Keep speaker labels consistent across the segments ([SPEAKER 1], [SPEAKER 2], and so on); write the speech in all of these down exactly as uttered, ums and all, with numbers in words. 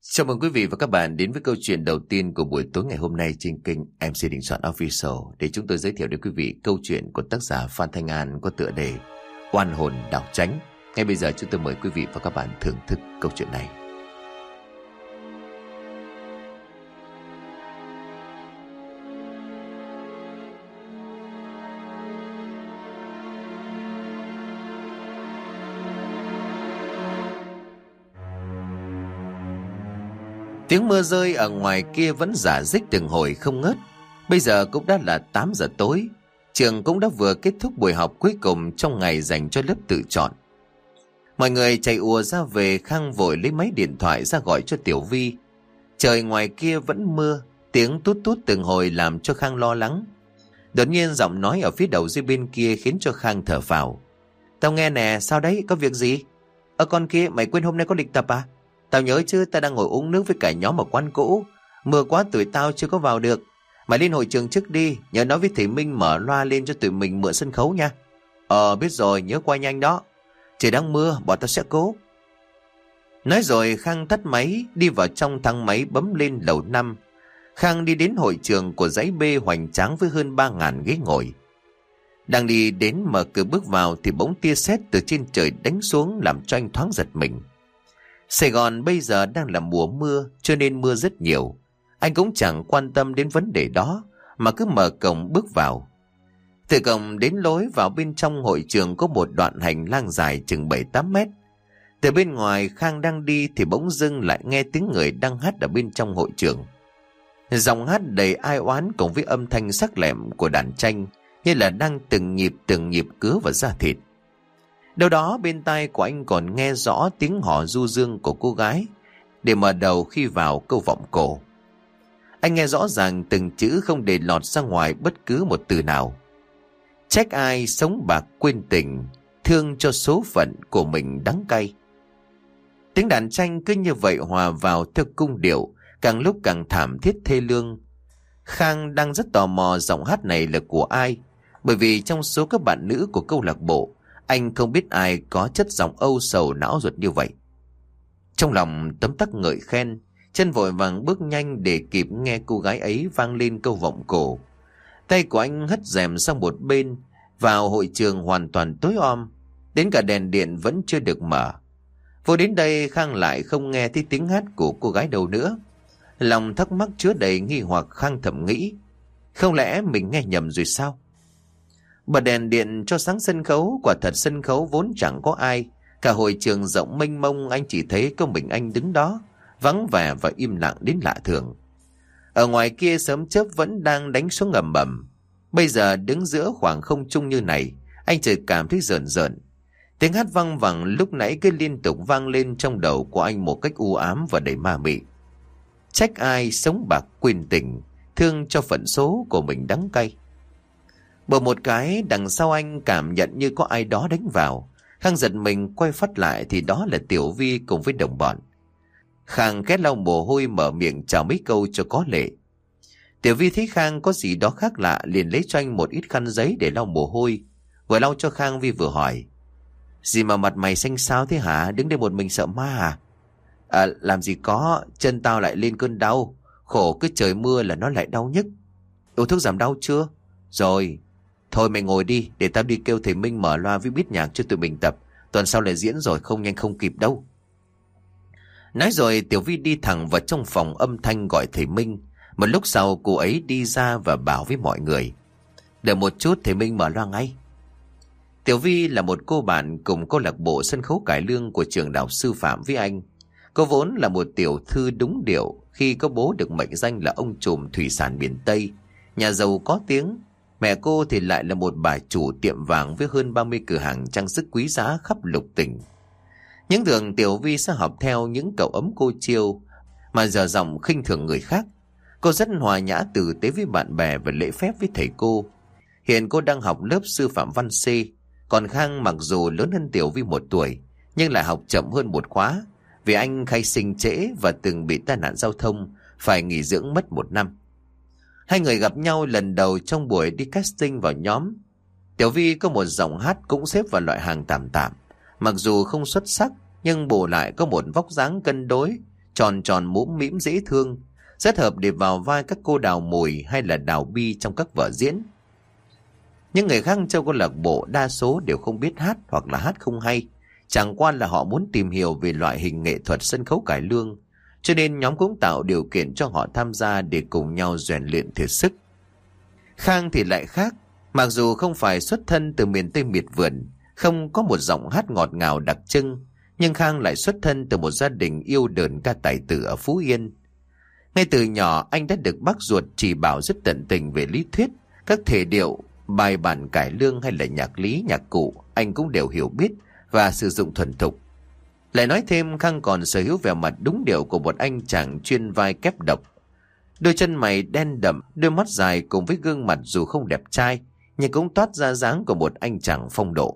[SPEAKER 1] Chào mừng quý vị và các bạn đến với câu chuyện đầu tiên của buổi tối ngày hôm nay trên kênh em xê Đình Soạn Official, để chúng tôi giới thiệu đến quý vị câu chuyện của tác giả Phan Thanh An có tựa đề Oan hồn đảo tránh. Ngay bây giờ chúng tôi mời quý vị và các bạn thưởng thức câu chuyện này. Tiếng mưa rơi ở ngoài kia vẫn rả rích từng hồi không ngớt. Bây giờ cũng đã là tám giờ tối. Trường cũng đã vừa kết thúc buổi học cuối cùng trong ngày dành cho lớp tự chọn. Mọi người chạy ùa ra về. Khang vội lấy máy điện thoại ra gọi cho Tiểu Vi. Trời ngoài kia vẫn mưa, tiếng tút tút từng hồi làm cho Khang lo lắng. Đột nhiên giọng nói ở phía đầu dây bên kia khiến cho Khang thở phào. Tao nghe nè, sao đấy, có việc gì? Ở con kia, mày quên hôm nay có lịch tập à? Tao nhớ chứ, tao đang ngồi uống nước với cả nhóm ở quán cũ. Mưa quá tụi tao chưa có vào được. Mày lên hội trường trước đi, nhớ nói với thầy Minh mở loa lên cho tụi mình mượn sân khấu nha. Ờ biết rồi, nhớ qua nhanh đó. Trời đang mưa, bọn tao sẽ cố. Nói rồi Khang tắt máy, đi vào trong thang máy bấm lên lầu năm. Khang đi đến hội trường của dãy B hoành tráng với hơn ba ngàn ghế ngồi. Đang đi đến mở cửa bước vào thì bỗng tia sét từ trên trời đánh xuống làm cho anh thoáng giật mình. Sài Gòn bây giờ đang là mùa mưa cho nên mưa rất nhiều. Anh cũng chẳng quan tâm đến vấn đề đó mà cứ mở cổng bước vào. Từ cổng đến lối vào bên trong hội trường có một đoạn hành lang dài chừng bảy tám mét. Từ bên ngoài Khang đang đi thì bỗng dưng lại nghe tiếng người đang hát ở bên trong hội trường. Giọng hát đầy ai oán cùng với âm thanh sắc lẹm của đàn tranh như là đang từng nhịp từng nhịp cứa vào da thịt. Đâu đó bên tai của anh còn nghe rõ tiếng hò du dương của cô gái để mở đầu khi vào câu vọng cổ. Anh nghe rõ ràng từng chữ không để lọt ra ngoài bất cứ một từ nào. Trách ai sống bạc quên tình, thương cho số phận của mình đắng cay. Tiếng đàn tranh cứ như vậy hòa vào theo cung điệu, càng lúc càng thảm thiết thê lương. Khang đang rất tò mò giọng hát này là của ai, bởi vì trong số các bạn nữ của câu lạc bộ, anh không biết ai có chất giọng âu sầu não ruột như vậy. Trong lòng tấm tắc ngợi khen, chân vội vàng bước nhanh để kịp nghe cô gái ấy vang lên câu vọng cổ. Tay của anh hất rèm sang một bên, vào hội trường hoàn toàn tối om, đến cả đèn điện vẫn chưa được mở. Vô đến đây Khang lại không nghe thấy tiếng hát của cô gái đâu nữa. Lòng thắc mắc chứa đầy nghi hoặc, Khang thầm nghĩ, không lẽ mình nghe nhầm rồi sao? Bật đèn điện cho sáng sân khấu, quả thật sân khấu vốn chẳng có ai. Cả hội trường rộng mênh mông, anh chỉ thấy có mình anh đứng đó, vắng vẻ và im lặng đến lạ thường. Ở ngoài kia sớm chớp vẫn đang đánh xuống ầm ầm. Bây giờ đứng giữa khoảng không trung như này, anh chợt cảm thấy rợn rợn. Tiếng hát văng vẳng lúc nãy cứ liên tục vang lên trong đầu của anh một cách u ám và đầy ma mị. Trách ai sống bạc quên tình, thương cho phận số của mình đắng cay. Bờ một cái đằng sau anh cảm nhận như có ai đó đánh vào. Khang giật mình quay phát lại thì đó là Tiểu Vi cùng với đồng bọn. Khang khẽ lau mồ hôi mở miệng chào mấy câu cho có lệ. Tiểu Vi thấy Khang có gì đó khác lạ liền lấy cho anh một ít khăn giấy để lau mồ hôi. Vừa lau cho Khang Vi vừa hỏi, gì mà mặt mày xanh xao thế hả? Đứng đây một mình sợ ma à? À làm gì có, chân tao lại lên cơn đau. Khổ cứ trời mưa là nó lại đau nhức. Uống thuốc giảm đau chưa? Rồi. Thôi mày ngồi đi, để tao đi kêu thầy Minh mở loa với beat nhạc cho tụi mình tập. Tuần sau lại diễn rồi, không nhanh không kịp đâu. Nói rồi Tiểu Vi đi thẳng vào trong phòng âm thanh gọi thầy Minh. Một lúc sau cô ấy đi ra và bảo với mọi người, đợi một chút, thầy Minh mở loa ngay. Tiểu Vi là một cô bạn cùng câu lạc bộ sân khấu cải lương của trường đại học sư phạm với anh. Cô vốn là một tiểu thư đúng điệu khi có bố được mệnh danh là ông trùm thủy sản biển Tây, nhà giàu có tiếng. Mẹ cô thì lại là một bà chủ tiệm vàng với hơn ba mươi cửa hàng trang sức quý giá khắp lục tỉnh. Những thường Tiểu Vi sẽ học theo những cậu ấm cô chiêu mà giờ giọng khinh thường người khác. Cô rất hòa nhã tử tế với bạn bè và lễ phép với thầy cô. Hiện cô đang học lớp sư phạm văn C. Còn Khang mặc dù lớn hơn Tiểu Vi một tuổi nhưng lại học chậm hơn một khóa vì anh khai sinh trễ và từng bị tai nạn giao thông, phải nghỉ dưỡng mất một năm. Hai người gặp nhau lần đầu trong buổi đi casting vào nhóm. Tiểu Vi có một giọng hát cũng xếp vào loại hàng tạm tạm, mặc dù không xuất sắc nhưng bù lại có một vóc dáng cân đối, tròn tròn mũm mĩm dễ thương, rất hợp để vào vai các cô Đào Mùi hay là Đào Bi trong các vở diễn. Những người khác trong câu lạc bộ đa số đều không biết hát hoặc là hát không hay, chẳng qua là họ muốn tìm hiểu về loại hình nghệ thuật sân khấu cải lương, cho nên nhóm cũng tạo điều kiện cho họ tham gia để cùng nhau rèn luyện thể sức. Khang thì lại khác, mặc dù không phải xuất thân từ miền Tây miệt vườn, không có một giọng hát ngọt ngào đặc trưng, nhưng Khang lại xuất thân từ một gia đình yêu đờn ca tài tử ở Phú Yên. Ngay từ nhỏ anh đã được bác ruột chỉ bảo rất tận tình về lý thuyết, các thể điệu, bài bản cải lương hay là nhạc lý, nhạc cụ, anh cũng đều hiểu biết và sử dụng thuần thục. Lại nói thêm, Khang còn sở hữu vẻ mặt đúng điệu của một anh chàng chuyên vai kép độc. Đôi chân mày đen đậm, đôi mắt dài cùng với gương mặt dù không đẹp trai, nhưng cũng toát ra dáng của một anh chàng phong độ.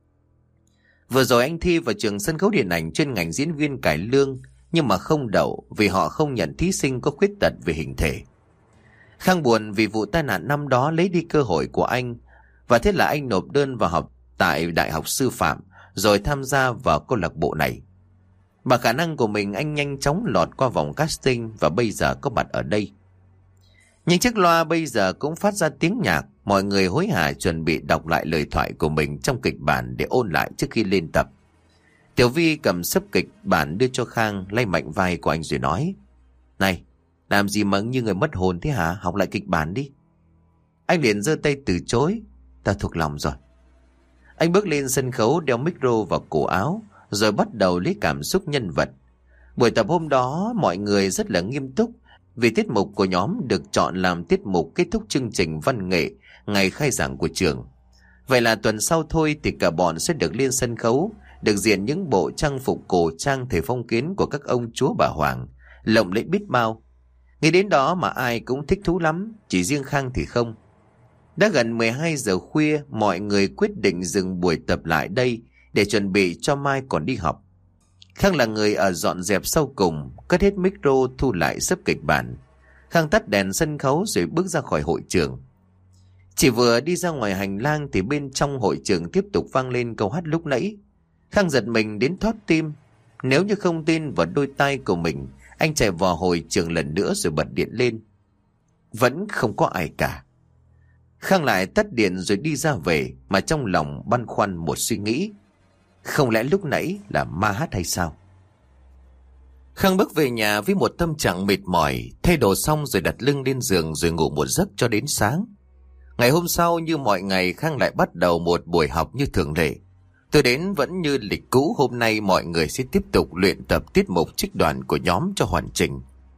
[SPEAKER 1] Vừa rồi anh thi vào trường sân khấu điện ảnh chuyên ngành diễn viên cải lương, nhưng mà không đậu vì họ không nhận thí sinh có khuyết tật về hình thể. Khang buồn vì vụ tai nạn năm đó lấy đi cơ hội của anh, và thế là anh nộp đơn vào học tại Đại học Sư phạm, rồi tham gia vào câu lạc bộ này. Bằng khả năng của mình, anh nhanh chóng lọt qua vòng casting và bây giờ có mặt ở đây. Nhưng chiếc loa bây giờ cũng phát ra tiếng nhạc, mọi người hối hả chuẩn bị đọc lại lời thoại của mình trong kịch bản để ôn lại trước khi lên tập. Tiểu Vi cầm sấp kịch bản đưa cho Khang, lay mạnh vai của anh rồi nói: "Này, làm gì mà như người mất hồn thế hả? Học lại kịch bản đi." Anh liền giơ tay từ chối: "Ta thuộc lòng rồi." Anh bước lên sân khấu, đeo micro vào cổ áo, rồi bắt đầu lấy cảm xúc nhân vật. Buổi tập hôm đó mọi người rất là nghiêm túc, vì tiết mục của nhóm được chọn làm tiết mục kết thúc chương trình văn nghệ ngày khai giảng của trường. Vậy là tuần sau thôi thì cả bọn sẽ được lên sân khấu, được diện những bộ trang phục cổ trang thời phong kiến của các ông chúa bà Hoàng, lộng lẫy biết bao. Nghĩ đến đó mà ai cũng thích thú lắm, chỉ riêng Khang thì không. Đã gần mười hai giờ khuya, mọi người quyết định dừng buổi tập lại đây để chuẩn bị cho mai còn đi học. Khang là người ở dọn dẹp sau cùng, cất hết micro, thu lại sấp kịch bản. Khang tắt đèn sân khấu rồi bước ra khỏi hội trường. Chỉ vừa đi ra ngoài hành lang thì bên trong hội trường tiếp tục vang lên câu hát lúc nãy. Khang giật mình đến thót tim. Nếu như không tin vào đôi tai của mình, anh chạy vào hội trường lần nữa rồi bật điện lên. Vẫn không có ai cả. Khang lại tắt điện rồi đi ra về, mà trong lòng băn khoăn một suy nghĩ. Không lẽ lúc nãy là ma hát hay sao? Khang bước về nhà với một tâm trạng mệt mỏi, thay đồ xong rồi đặt lưng lên giường rồi ngủ một giấc cho đến sáng. Ngày hôm sau như mọi ngày, Khang lại bắt đầu một buổi học như thường lệ. Tôi đến vẫn như lịch cũ, hôm nay mọi người sẽ tiếp tục luyện tập tiết mục trích đoạn của nhóm cho hoàn chỉnh.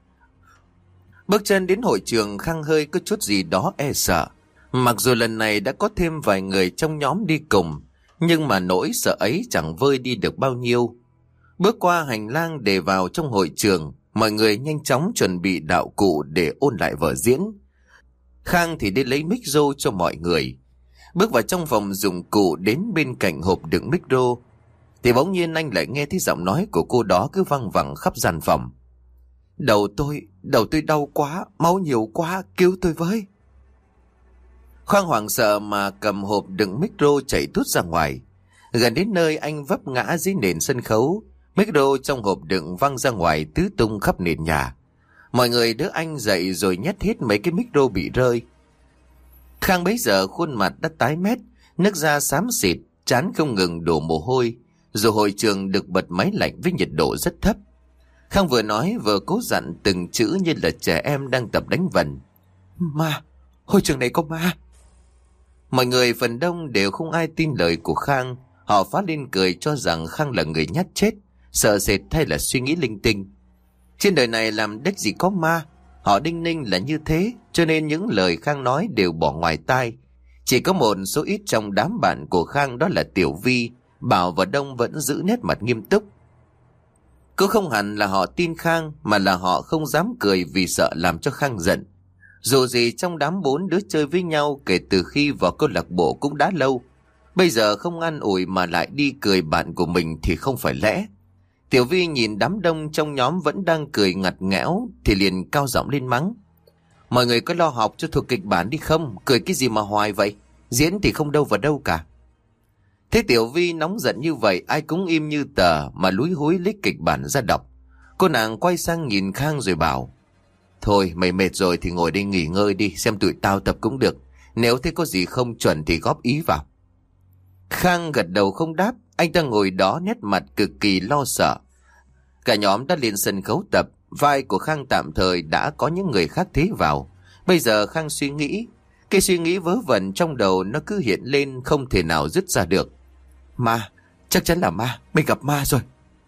[SPEAKER 1] Bước chân đến hội trường, Khang hơi có chút gì đó e sợ. Mặc dù lần này đã có thêm vài người trong nhóm đi cùng, nhưng mà nỗi sợ ấy chẳng vơi đi được bao nhiêu. Bước qua hành lang để vào trong hội trường, mọi người nhanh chóng chuẩn bị đạo cụ để ôn lại vở diễn. Khang thì đi lấy micro cho mọi người. Bước vào trong phòng dụng cụ, đến bên cạnh hộp đựng micro, thì bỗng nhiên anh lại nghe thấy giọng nói của cô đó cứ văng vẳng khắp gian phòng. Đầu tôi, đầu tôi đau quá, máu nhiều quá, cứu tôi với. Khang hoảng sợ mà cầm hộp đựng micro chạy tút ra ngoài. Gần đến nơi, anh vấp ngã dưới nền sân khấu. Micro trong hộp đựng văng ra ngoài tứ tung khắp nền nhà. Mọi người đỡ anh dậy rồi nhét hết mấy cái micro bị rơi. Khang bấy giờ khuôn mặt đã tái mét, nước da xám xịt, trán không ngừng đổ mồ hôi. Dù hội trường được bật máy lạnh với nhiệt độ rất thấp. Khang vừa nói vừa cố dặn từng chữ như là trẻ em đang tập đánh vần. Ma, hội trường này có ma. Mọi người phần đông đều không ai tin lời của Khang. Họ phá lên cười cho rằng Khang là người nhát chết, sợ sệt hay là suy nghĩ linh tinh. Trên đời này làm đếch gì có ma. Họ đinh ninh là như thế, cho nên những lời Khang nói đều bỏ ngoài tai. Chỉ có một số ít trong đám bạn của Khang, đó là Tiểu Vi, Bảo và Đông vẫn giữ nét mặt nghiêm túc. Cứ không hẳn là họ tin Khang, mà là họ không dám cười vì sợ làm cho Khang giận. Dù gì trong đám bốn đứa chơi với nhau kể từ khi vào câu lạc bộ cũng đã lâu, bây giờ không an ủi mà lại đi cười bạn của mình thì không phải lẽ. Tiểu Vi nhìn đám đông trong nhóm vẫn đang cười ngặt nghẽo thì liền cao giọng lên mắng. Mọi người có lo học cho thuộc kịch bản đi không? Cười cái gì mà hoài vậy? Diễn thì không đâu vào đâu cả. Thế Tiểu Vi nóng giận như vậy, ai cũng im như tờ mà lúi húi lấy kịch bản ra đọc. Cô nàng quay sang nhìn Khang rồi bảo: Thôi mày mệt rồi thì ngồi đây nghỉ ngơi đi, xem tụi tao tập cũng được. Nếu thấy có gì không chuẩn thì góp ý vào. Khang gật đầu không đáp. Anh ta ngồi đó nét mặt cực kỳ lo sợ. Cả nhóm đã lên sân khấu tập. Vai của Khang tạm thời đã có những người khác thế vào. Bây giờ Khang suy nghĩ. Cái suy nghĩ vớ vẩn trong đầu nó cứ hiện lên, không thể nào dứt ra được. Ma, chắc chắn là ma, mình gặp ma rồi.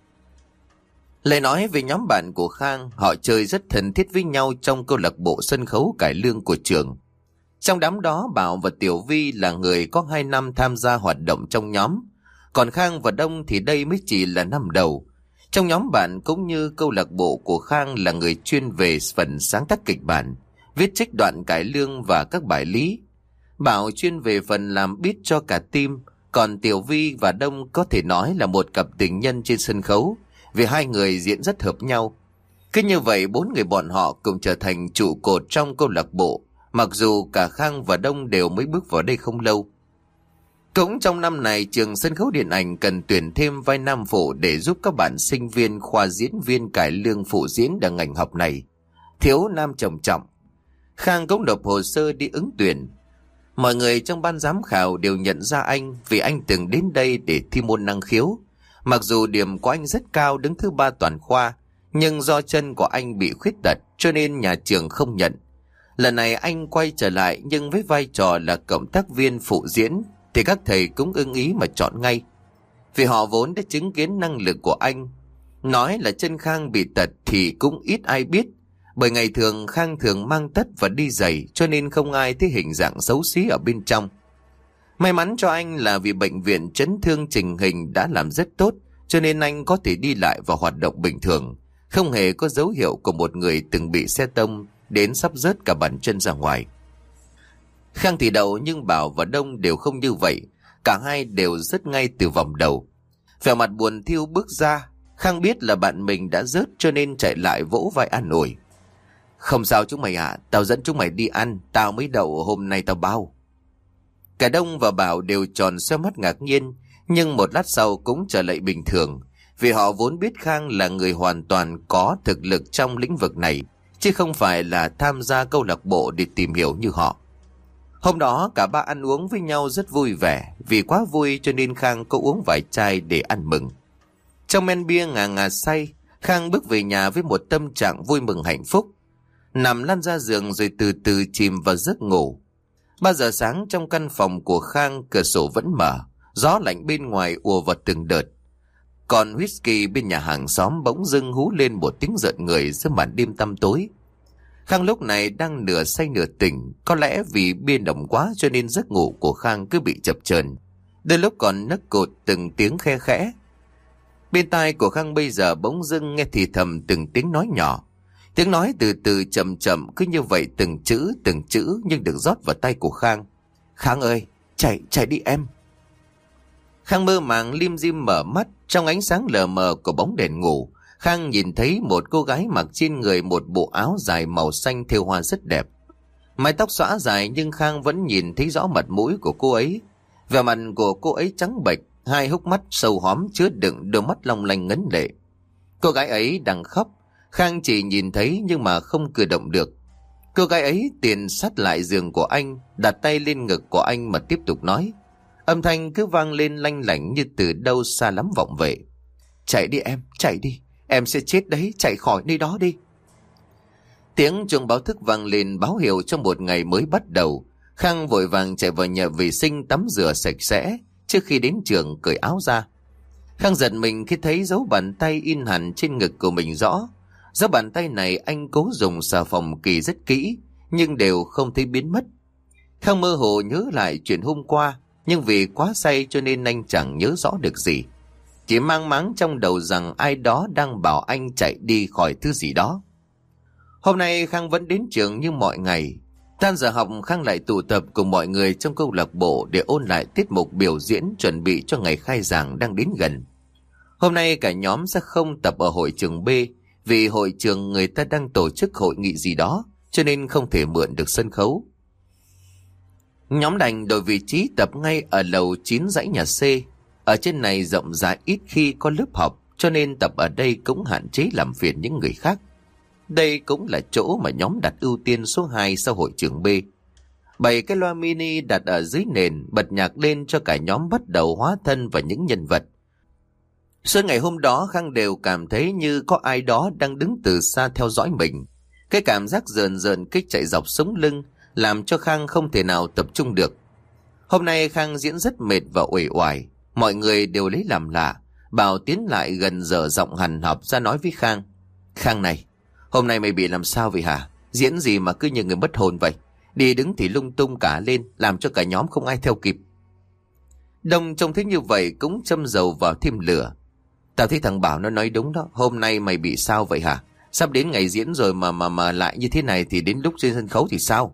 [SPEAKER 1] Lại nói về nhóm bạn của Khang, họ chơi rất thân thiết với nhau trong câu lạc bộ sân khấu cải lương của trường. Trong đám đó, Bảo và Tiểu Vi là người có hai năm tham gia hoạt động trong nhóm. Còn Khang và Đông thì đây mới chỉ là năm đầu. Trong nhóm bạn cũng như câu lạc bộ của Khang là người chuyên về phần sáng tác kịch bản, viết trích đoạn cải lương và các bài lý. Bảo chuyên về phần làm beat cho cả team, còn Tiểu Vi và Đông có thể nói là một cặp tình nhân trên sân khấu, vì hai người diễn rất hợp nhau. Cứ như vậy bốn người bọn họ cùng trở thành trụ cột trong câu lạc bộ, mặc dù cả Khang và Đông đều mới bước vào đây không lâu. Cũng trong năm này, trường sân khấu điện ảnh cần tuyển thêm vai nam phụ để giúp các bạn sinh viên khoa diễn viên cải lương phụ diễn ở ngành học này. Thiếu nam trầm trọng. Khang cũng nộp hồ sơ đi ứng tuyển. Mọi người trong ban giám khảo đều nhận ra anh vì anh từng đến đây để thi môn năng khiếu. Mặc dù điểm của anh rất cao, đứng thứ ba toàn khoa, nhưng do chân của anh bị khuyết tật cho nên nhà trường không nhận. Lần này anh quay trở lại nhưng với vai trò là cộng tác viên phụ diễn thì các thầy cũng ưng ý mà chọn ngay. Vì họ vốn đã chứng kiến năng lực của anh. Nói là chân Khang bị tật thì cũng ít ai biết, bởi ngày thường Khang thường mang tất và đi giày cho nên không ai thấy hình dạng xấu xí ở bên trong. May mắn cho anh là vì bệnh viện chấn thương chỉnh hình đã làm rất tốt, cho nên anh có thể đi lại và hoạt động bình thường, không hề có dấu hiệu của một người từng bị xe tông đến sắp rớt cả bàn chân ra ngoài. Khang thì đậu nhưng Bảo và Đông đều không như vậy, cả hai đều rớt ngay từ vòng đầu. Vẻ mặt buồn thiu bước ra, Khang biết là bạn mình đã rớt cho nên chạy lại vỗ vai an ủi. Không sao chúng mày ạ, tao dẫn chúng mày đi ăn, tao mới đậu hôm nay tao bao. Cả Đông và Bảo đều tròn xoe mắt ngạc nhiên, nhưng một lát sau cũng trở lại bình thường, vì họ vốn biết Khang là người hoàn toàn có thực lực trong lĩnh vực này, chứ không phải là tham gia câu lạc bộ để tìm hiểu như họ. Hôm đó cả ba ăn uống với nhau rất vui vẻ, vì quá vui cho nên Khang có uống vài chai để ăn mừng. Trong men bia ngà ngà say, Khang bước về nhà với một tâm trạng vui mừng hạnh phúc. Nằm lăn ra giường rồi từ từ chìm vào giấc ngủ. Ba giờ sáng trong căn phòng của Khang, cửa sổ vẫn mở, gió lạnh bên ngoài ùa vào từng đợt. Còn whisky bên nhà hàng xóm bỗng dưng hú lên một tiếng rợn người giữa màn đêm tăm tối. Khang lúc này đang nửa say nửa tỉnh, có lẽ vì bia nồng quá cho nên giấc ngủ của Khang cứ bị chập chờn, đôi lúc còn nấc cột từng tiếng khe khẽ. Bên tai của Khang bây giờ bỗng dưng nghe thì thầm từng tiếng nói nhỏ. Tiếng nói từ từ chậm chậm, cứ như vậy từng chữ từng chữ nhưng được rót vào tay của Khang. Khang ơi, chạy, chạy đi em. Khang mơ màng lim dim mở mắt, trong ánh sáng lờ mờ của bóng đèn ngủ, Khang nhìn thấy một cô gái mặc trên người một bộ áo dài màu xanh thêu hoa rất đẹp. Mái tóc xõa dài nhưng Khang vẫn nhìn thấy rõ mặt mũi của cô ấy. Vẻ mặt của cô ấy trắng bệch, hai hốc mắt sâu hóm chứa đựng đôi mắt long lanh ngấn lệ. Cô gái ấy đang khóc, Khang chỉ nhìn thấy nhưng mà không cử động được. Cô gái ấy tiến sát lại giường của anh, đặt tay lên ngực của anh mà tiếp tục nói. Âm thanh cứ vang lên lanh lảnh như từ đâu xa lắm vọng về. Chạy đi em, chạy đi, em sẽ chết đấy, chạy khỏi nơi đó đi. Tiếng chuông báo thức vang lên báo hiệu cho một ngày mới bắt đầu. Khang vội vàng chạy vào nhà vệ sinh tắm rửa sạch sẽ trước khi đến trường cởi áo ra. Khang giật mình khi thấy dấu bàn tay in hẳn trên ngực của mình rõ. Dấu bàn tay này anh cố dùng xà phòng kỳ rất kỹ, nhưng đều không thấy biến mất. Khang mơ hồ nhớ lại chuyện hôm qua, nhưng vì quá say cho nên anh chẳng nhớ rõ được gì. Chỉ mang máng trong đầu rằng ai đó đang bảo anh chạy đi khỏi thứ gì đó. Hôm nay Khang vẫn đến trường như mọi ngày. Tan giờ học, Khang lại tụ tập cùng mọi người trong câu lạc bộ để ôn lại tiết mục biểu diễn chuẩn bị cho ngày khai giảng đang đến gần. Hôm nay cả nhóm sẽ không tập ở hội trường B, vì hội trường người ta đang tổ chức hội nghị gì đó, cho nên không thể mượn được sân khấu. Nhóm đành đổi vị trí tập ngay ở lầu chín dãy nhà C. Ở trên này rộng rãi, ít khi có lớp học, cho nên tập ở đây cũng hạn chế làm phiền những người khác. Đây cũng là chỗ mà nhóm đặt ưu tiên số hai sau hội trường B. Bảy cái loa mini đặt ở dưới nền bật nhạc lên cho cả nhóm bắt đầu hóa thân vào những nhân vật. Suốt ngày hôm đó Khang đều cảm thấy như có ai đó đang đứng từ xa theo dõi mình. Cái cảm giác rờn rờn kích chạy dọc sống lưng làm cho Khang không thể nào tập trung được. Hôm nay Khang diễn rất mệt và uể oải. Mọi người đều lấy làm lạ. Bảo tiến lại gần dở giọng hằn học ra nói với Khang: Khang này, hôm nay mày bị làm sao vậy hả? Diễn gì mà cứ như người mất hồn vậy? Đi đứng thì lung tung cả lên, làm cho cả nhóm không ai theo kịp. Đông trông thấy như vậy cũng châm dầu vào thêm lửa. Tao thấy thằng Bảo nó nói đúng đó. Hôm nay mày bị sao vậy hả? Sắp đến ngày diễn rồi mà mà mà lại như thế này thì đến lúc trên sân khấu thì sao?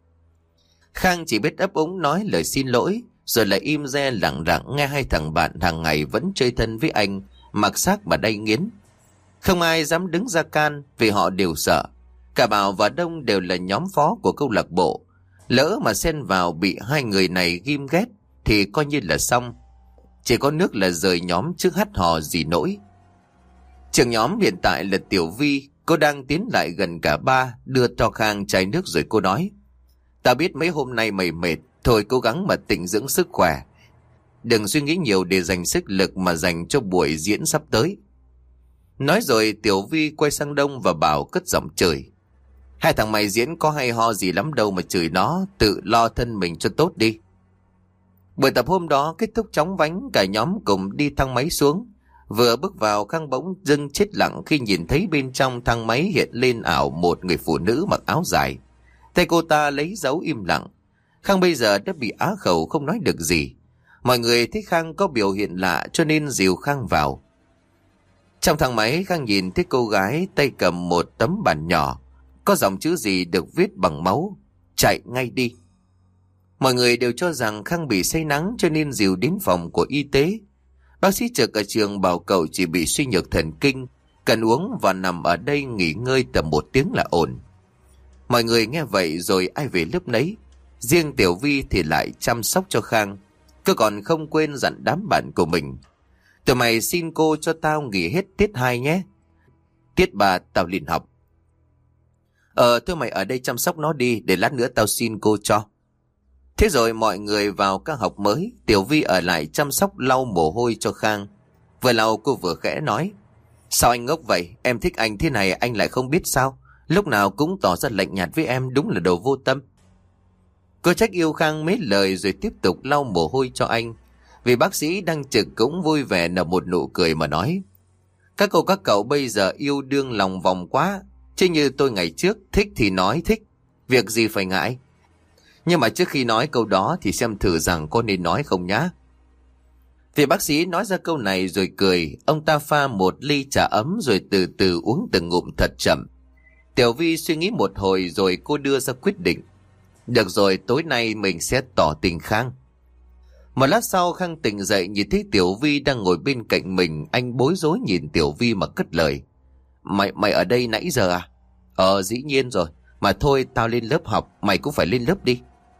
[SPEAKER 1] Khang chỉ biết ấp úng nói lời xin lỗi, rồi lại im re lặng lặng nghe hai thằng bạn hàng ngày vẫn chơi thân với anh mặc xác mà đay nghiến. Không ai dám đứng ra can vì họ đều sợ. Cả Bảo và Đông đều là nhóm phó của câu lạc bộ. Lỡ mà xen vào bị hai người này ghim ghét thì coi như là xong. Chỉ có nước là rời nhóm trước hát hò gì nổi. Trưởng nhóm hiện tại là Tiểu Vi. Cô đang tiến lại gần cả ba, đưa cho Khang chai nước rồi cô nói: Tao biết mấy hôm nay mày mệt, thôi cố gắng mà tịnh dưỡng sức khỏe. Đừng suy nghĩ nhiều để dành sức lực mà dành cho buổi diễn sắp tới. Nói rồi Tiểu Vi quay sang Đông và Bảo cất giọng chửi: Hai thằng mày diễn có hay ho gì lắm đâu mà chửi nó, tự lo thân mình cho tốt đi. Buổi tập hôm đó kết thúc chóng vánh, cả nhóm cùng đi thang máy xuống. Vừa bước vào Khang bỗng dưng chết lặng khi nhìn thấy bên trong thang máy hiện lên ảo một người phụ nữ mặc áo dài. Tay cô ta lấy dấu im lặng. Khang bây giờ đã bị á khẩu không nói được gì. Mọi người thấy Khang có biểu hiện lạ cho nên dìu Khang vào. Trong thang máy Khang nhìn thấy cô gái tay cầm một tấm bản nhỏ, có dòng chữ gì được viết bằng máu: Chạy ngay đi. Mọi người đều cho rằng Khang bị say nắng cho nên dìu đến phòng của y tế. Bác sĩ trực ở trường bảo cậu chỉ bị suy nhược thần kinh, cần uống và nằm ở đây nghỉ ngơi tầm một tiếng là ổn. Mọi người nghe vậy rồi ai về lớp nấy. Riêng Tiểu Vi thì lại chăm sóc cho Khang. Cứ còn không quên dặn đám bạn của mình: Tụi mày xin cô cho tao nghỉ hết tiết hai nhé. Tiết ba tao liền học. Ờ thôi mày ở đây chăm sóc nó đi, để lát nữa tao xin cô cho. Thế rồi mọi người vào các học mới. Tiểu Vi ở lại chăm sóc lau mồ hôi cho Khang. Vừa lau cô vừa khẽ nói: Sao anh ngốc vậy? Em thích anh thế này anh lại không biết sao? Lúc nào cũng tỏ ra lạnh nhạt với em, đúng là đồ vô tâm. Cô trách yêu Khang mấy lời rồi tiếp tục lau mồ hôi cho anh. Vì bác sĩ đang trực cũng vui vẻ nở một nụ cười mà nói: Các cô các cậu bây giờ yêu đương lòng vòng quá. Chứ như tôi ngày trước, thích thì nói thích, việc gì phải ngại. Nhưng mà trước khi nói câu đó thì xem thử rằng có nên nói không nhá. Vì bác sĩ nói ra câu này rồi cười. Ông ta pha một ly trà ấm rồi từ từ uống từng ngụm thật chậm. Tiểu Vi suy nghĩ một hồi rồi cô đưa ra quyết định: Được rồi, tối nay mình sẽ tỏ tình Khang. Một lát sau Khang tỉnh dậy nhìn thấy Tiểu Vi đang ngồi bên cạnh mình. Anh bối rối nhìn Tiểu Vi mà cất lời: Mày mày ở đây nãy giờ à? Ờ dĩ nhiên rồi. Mà thôi tao lên lớp học, mày cũng phải lên lớp đi.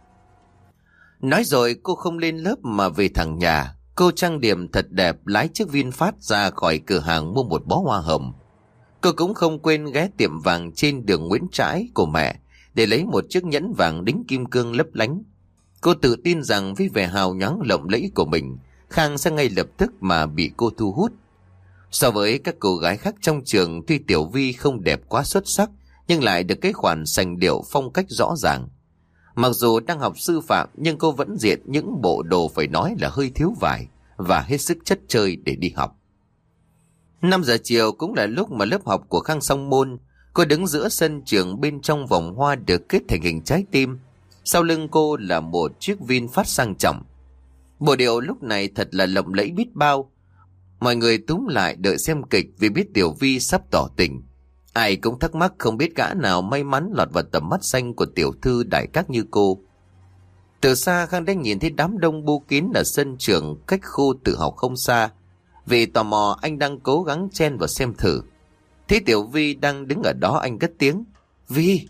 [SPEAKER 1] Nói rồi cô không lên lớp mà về thẳng nhà. Cô trang điểm thật đẹp, lái chiếc VinFast ra khỏi cửa hàng mua một bó hoa hồng. Cô cũng không quên ghé tiệm vàng trên đường Nguyễn Trãi của mẹ để lấy một chiếc nhẫn vàng đính kim cương lấp lánh. Cô tự tin rằng với vẻ hào nhoáng lộng lẫy của mình, Khang sẽ ngay lập tức mà bị cô thu hút. So với các cô gái khác trong trường, tuy Tiểu Vi không đẹp quá xuất sắc nhưng lại được cái khoản sành điệu phong cách rõ ràng. Mặc dù đang học sư phạm nhưng cô vẫn diện những bộ đồ phải nói là hơi thiếu vải và hết sức chất chơi để đi học. năm giờ chiều cũng là lúc mà lớp học của Khang xong môn. Cô đứng giữa sân trường bên trong vòng hoa được kết thành hình trái tim. Sau lưng cô là một chiếc VinFast sang trọng. Bộ điệu lúc này thật là lộng lẫy biết bao. Mọi người túm lại đợi xem kịch vì biết Tiểu Vi sắp tỏ tình. Ai cũng thắc mắc không biết gã nào may mắn lọt vào tầm mắt xanh của tiểu thư đại các như cô. Từ xa Khang đã nhìn thấy đám đông bu kín ở sân trường cách khu tự học không xa. Vì tò mò anh đang cố gắng chen vào xem thử. Thấy Tiểu Vi đang đứng ở đó anh cất tiếng: Vi!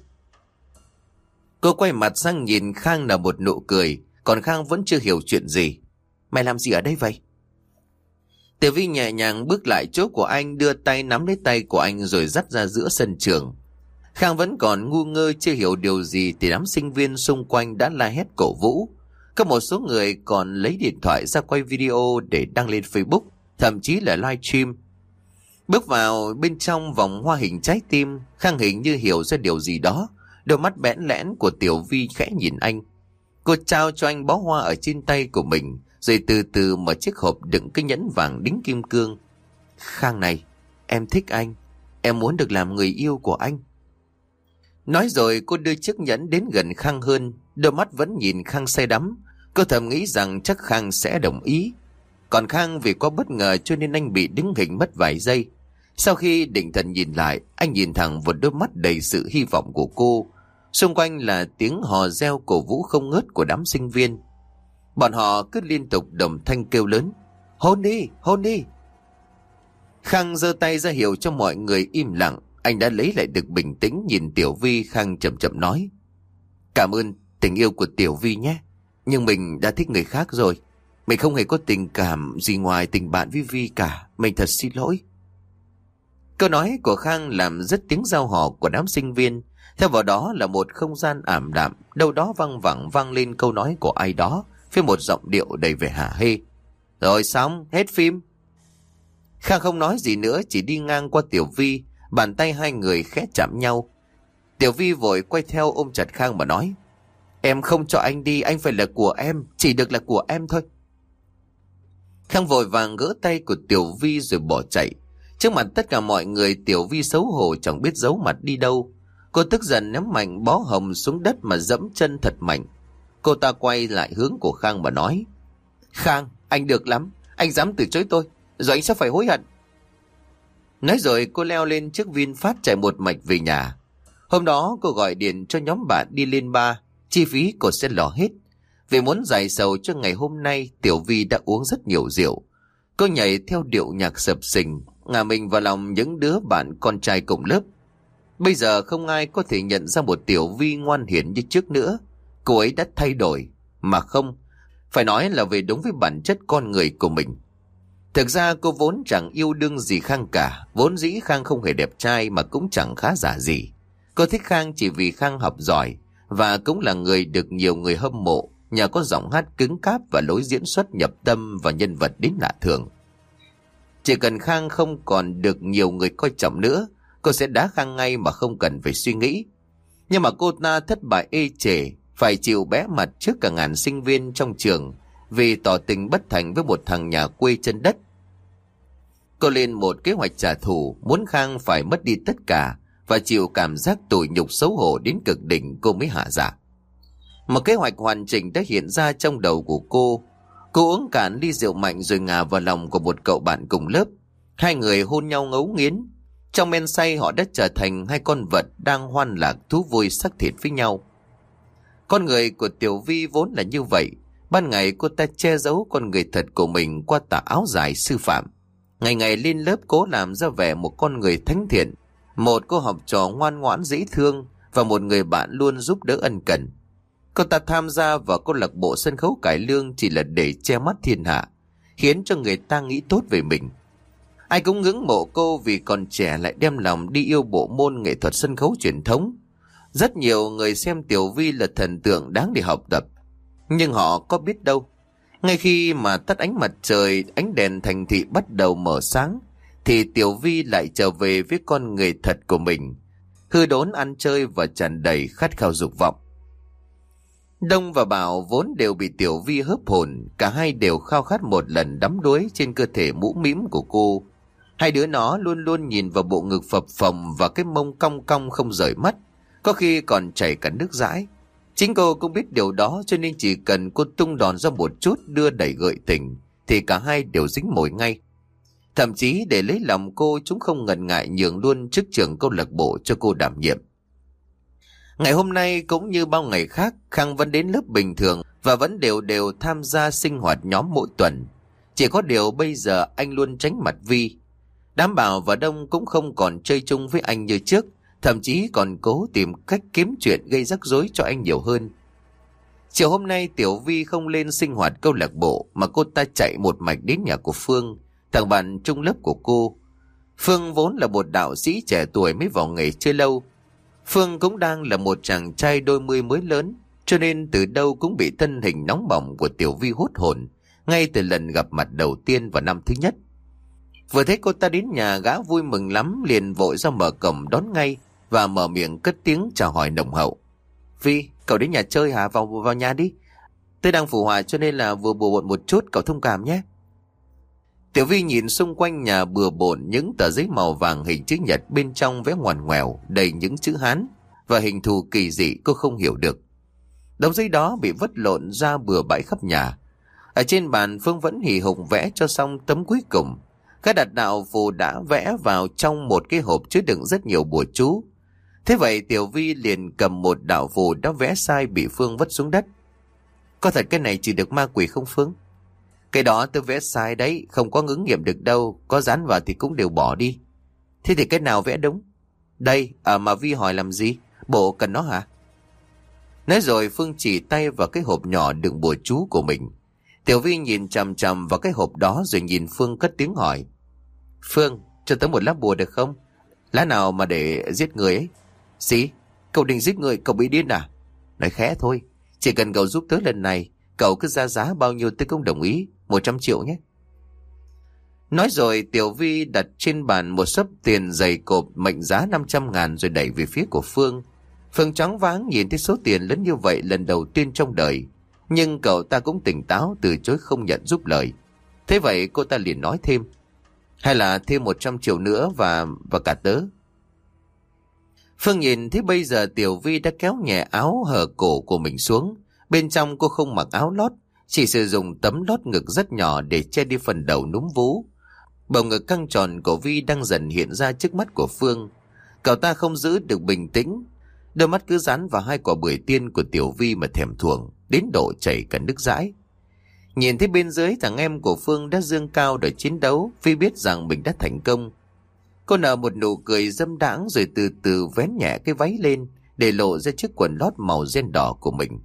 [SPEAKER 1] Cô quay mặt sang nhìn Khang là một nụ cười. Còn Khang vẫn chưa hiểu chuyện gì. Mày làm gì ở đây vậy? Tiểu Vi nhẹ nhàng bước lại chỗ của anh, đưa tay nắm lấy tay của anh rồi dắt ra giữa sân trường. Khang vẫn còn ngu ngơ chưa hiểu điều gì thì đám sinh viên xung quanh đã la hét cổ vũ. Có một số người còn lấy điện thoại ra quay video để đăng lên Facebook, thậm chí là live stream. Bước vào bên trong vòng hoa hình trái tim, Khang hình như hiểu ra điều gì đó. Đôi mắt bẽn lẽn của Tiểu Vi khẽ nhìn anh. Cô trao cho anh bó hoa ở trên tay của mình, rồi từ từ mở chiếc hộp đựng cái nhẫn vàng đính kim cương. Khang này, em thích anh. Em muốn được làm người yêu của anh. Nói rồi cô đưa chiếc nhẫn đến gần Khang hơn. Đôi mắt vẫn nhìn Khang say đắm. Cô thầm nghĩ rằng chắc Khang sẽ đồng ý. Còn Khang vì quá bất ngờ cho nên anh bị đứng hình mất vài giây. Sau khi định thần nhìn lại, anh nhìn thẳng vào đôi mắt đầy sự hy vọng của cô. Xung quanh là tiếng hò reo cổ vũ không ngớt của đám sinh viên. Bọn họ cứ liên tục đồng thanh kêu lớn: hôn đi, hôn đi. Khang giơ tay ra hiệu cho mọi người im lặng. Anh đã lấy lại được bình tĩnh nhìn Tiểu Vi. Khang chậm chậm nói: cảm ơn tình yêu của Tiểu Vi nhé, nhưng mình đã thích người khác rồi. Mình không hề có tình cảm gì ngoài tình bạn với Vi cả. Mình thật xin lỗi. Câu nói của Khang làm dứt tiếng reo hò của đám sinh viên. Theo vào đó là một không gian ảm đạm. Đâu đó văng vẳng vang lên câu nói của ai đó với một giọng điệu đầy vẻ hả hê: rồi xong, hết phim. Khang không nói gì nữa, chỉ đi ngang qua Tiểu Vi. Bàn tay hai người khẽ chạm nhau. Tiểu Vi vội quay theo ôm chặt Khang mà nói: em không cho anh đi, anh phải là của em, chỉ được là của em thôi. Khang vội vàng gỡ tay của Tiểu Vi rồi bỏ chạy. Trước mặt tất cả mọi người, Tiểu Vi xấu hổ chẳng biết giấu mặt đi đâu. Cô tức giận ném mạnh bó hồng xuống đất mà dẫm chân thật mạnh. Cô ta quay lại hướng của Khang mà nói: Khang, anh được lắm, anh dám từ chối tôi, rồi anh sẽ phải hối hận. Nói rồi cô leo lên chiếc VinFast chạy một mạch về nhà. Hôm đó cô gọi điện cho nhóm bạn đi lên bar. Chi phí cô sẽ lo hết. Vì muốn giải sầu cho ngày hôm nay, Tiểu Vi đã uống rất nhiều rượu. Cô nhảy theo điệu nhạc sập sình, ngả mình vào lòng những đứa bạn con trai cùng lớp. Bây giờ không ai có thể nhận ra một Tiểu Vi ngoan hiền như trước nữa. Cô ấy đã thay đổi. Mà không, phải nói là về đúng với bản chất con người của mình. Thực ra cô vốn chẳng yêu đương gì Khang cả. Vốn dĩ Khang không hề đẹp trai mà cũng chẳng khá giả gì. Cô thích Khang chỉ vì Khang học giỏi và cũng là người được nhiều người hâm mộ nhờ có giọng hát cứng cáp và lối diễn xuất nhập tâm và nhân vật đến lạ thường. Chỉ cần Khang không còn được nhiều người coi trọng nữa, cô sẽ đá Khang ngay mà không cần phải suy nghĩ. Nhưng mà cô ta thất bại ê chề, phải chịu bé mặt trước cả ngàn sinh viên trong trường vì tỏ tình bất thành với một thằng nhà quê chân đất. Cô lên một kế hoạch trả thù, muốn Khang phải mất đi tất cả và chịu cảm giác tủi nhục xấu hổ đến cực đỉnh cô mới hạ dạ. Một kế hoạch hoàn chỉnh đã hiện ra trong đầu của cô. Cô uống cạn ly rượu mạnh rồi ngả vào lòng của một cậu bạn cùng lớp. Hai người hôn nhau ngấu nghiến. Trong men say họ đã trở thành hai con vật đang hoan lạc thú vui xác thịt với nhau. Con người của Tiểu Vi vốn là như vậy. Ban ngày cô ta che giấu con người thật của mình qua tà áo dài sư phạm. Ngày ngày lên lớp cố làm ra vẻ một con người thánh thiện, một cô học trò ngoan ngoãn dễ thương và một người bạn luôn giúp đỡ ân cần. Cô ta tham gia vào câu lạc bộ sân khấu cải lương chỉ là để che mắt thiên hạ, khiến cho người ta nghĩ tốt về mình. Ai cũng ngưỡng mộ cô vì còn trẻ lại đem lòng đi yêu bộ môn nghệ thuật sân khấu truyền thống. Rất nhiều người xem Tiểu Vi là thần tượng đáng để học tập. Nhưng họ có biết đâu, ngay khi mà tắt ánh mặt trời, ánh đèn thành thị bắt đầu mở sáng, thì Tiểu Vi lại trở về với con người thật của mình, hư đốn ăn chơi và tràn đầy khát khao dục vọng. Đông và Bảo vốn đều bị Tiểu Vi hớp hồn, cả hai đều khao khát một lần đắm đuối trên cơ thể mũ mĩm của cô. Hai đứa nó luôn luôn nhìn vào bộ ngực phập phồng và cái mông cong cong không rời mắt, có khi còn chảy cả nước dãi. Chính cô cũng biết điều đó, cho nên chỉ cần cô tung đòn ra một chút đưa đẩy gợi tình thì cả hai đều dính mồi ngay. Thậm chí để lấy lòng cô, chúng không ngần ngại nhường luôn chức trưởng câu lạc bộ cho cô đảm nhiệm. Ngày hôm nay cũng như bao ngày khác, Khang vẫn đến lớp bình thường và vẫn đều đều tham gia sinh hoạt nhóm mỗi tuần. Chỉ có điều bây giờ anh luôn tránh mặt Vi. Đám Bảo và Đông cũng không còn chơi chung với anh như trước, thậm chí còn cố tìm cách kiếm chuyện gây rắc rối cho anh nhiều hơn. Chiều hôm nay Tiểu Vi không lên sinh hoạt câu lạc bộ mà cô ta chạy một mạch đến nhà của Phương, thằng bạn chung lớp của cô. Phương vốn là một đạo sĩ trẻ tuổi mới vào nghề chưa lâu. Phương cũng đang là một chàng trai đôi mươi mới lớn, cho nên từ đâu cũng bị thân hình nóng bỏng của Tiểu Vi hút hồn, ngay từ lần gặp mặt đầu tiên vào năm thứ nhất. Vừa thấy cô ta đến nhà, gã vui mừng lắm, liền vội ra mở cổng đón ngay và mở miệng cất tiếng chào hỏi nồng hậu. Vi, cậu đến nhà chơi hả? Vào vào nhà đi. Tôi đang phụ họa cho nên là vừa bừa bộn một chút, cậu thông cảm nhé. Tiểu Vi nhìn xung quanh nhà bừa bộn những tờ giấy màu vàng hình chữ nhật, bên trong vẽ ngoằn ngoèo đầy những chữ Hán và hình thù kỳ dị cô không hiểu được. Đống giấy đó bị vứt lộn ra bừa bãi khắp nhà. Ở trên bàn, Phương vẫn hì hục vẽ cho xong tấm cuối cùng. Các đặt đạo phù đã vẽ vào trong một cái hộp chứa đựng rất nhiều bùa chú. Thế vậy Tiểu Vi liền cầm một đạo phù đã vẽ sai bị Phương vứt xuống đất. Có thật cái này chỉ được ma quỷ không Phương? Cái đó tôi vẽ sai đấy, không có ứng nghiệm được đâu, có dán vào thì cũng đều bỏ đi. Thế thì cái nào vẽ đúng? Đây, à mà Vi hỏi làm gì? Bộ cần nó hả? Nói rồi Phương chỉ tay vào cái hộp nhỏ đựng bùa chú của mình. Tiểu Vi nhìn chằm chằm vào cái hộp đó rồi nhìn Phương cất tiếng hỏi. Phương, cho tớ một lá bùa được không? Lá nào mà để giết người ấy? Gì? Cậu định giết người, cậu bị điên à? Nói khẽ thôi, chỉ cần cậu giúp tớ lần này, cậu cứ ra giá bao nhiêu tớ cũng đồng ý, một trăm triệu nhé. Nói rồi Tiểu Vi đặt trên bàn một xấp tiền dày cộp mệnh giá năm trăm ngàn rồi đẩy về phía của Phương. Phương choáng váng nhìn thấy số tiền lớn như vậy lần đầu tiên trong đời. Nhưng cậu ta cũng tỉnh táo từ chối không nhận giúp lời. Thế vậy cô ta liền nói thêm. Hay là thêm một trăm triệu nữa và và cả tớ. Phương nhìn thấy bây giờ Tiểu Vi đã kéo nhẹ áo hở cổ của mình xuống. Bên trong cô không mặc áo lót, chỉ sử dụng tấm lót ngực rất nhỏ để che đi phần đầu núm vú. Bầu ngực căng tròn của Vi đang dần hiện ra trước mắt của Phương. Cậu ta không giữ được bình tĩnh, đôi mắt cứ dán vào hai quả bưởi tiên của Tiểu Vi mà thèm thuồng, đến độ chảy cả nước dãi. Nhìn thấy bên dưới thằng em của Phương đã dương cao để chiến đấu, Vi biết rằng mình đã thành công. Cô nở một nụ cười dâm đãng rồi từ từ vén nhẹ cái váy lên để lộ ra chiếc quần lót màu ren đỏ của mình.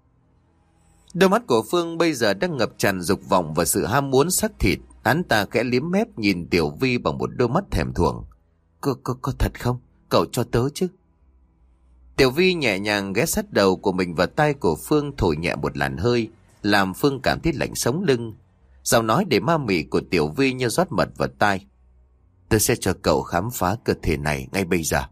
[SPEAKER 1] Đôi mắt của Phương bây giờ đang ngập tràn dục vọng và sự ham muốn xác thịt. Hắn ta khẽ liếm mép nhìn Tiểu Vi bằng một đôi mắt thèm thuồng. Có, có, có thật không? Cậu cho tớ chứ? Tiểu Vi nhẹ nhàng ghé sát đầu của mình vào tai của Phương, thổi nhẹ một làn hơi, làm Phương cảm thấy lạnh sống lưng. Giọng nói để ma mị của Tiểu Vi như rót mật vào tai. Tớ sẽ cho cậu khám phá cơ thể này ngay bây giờ.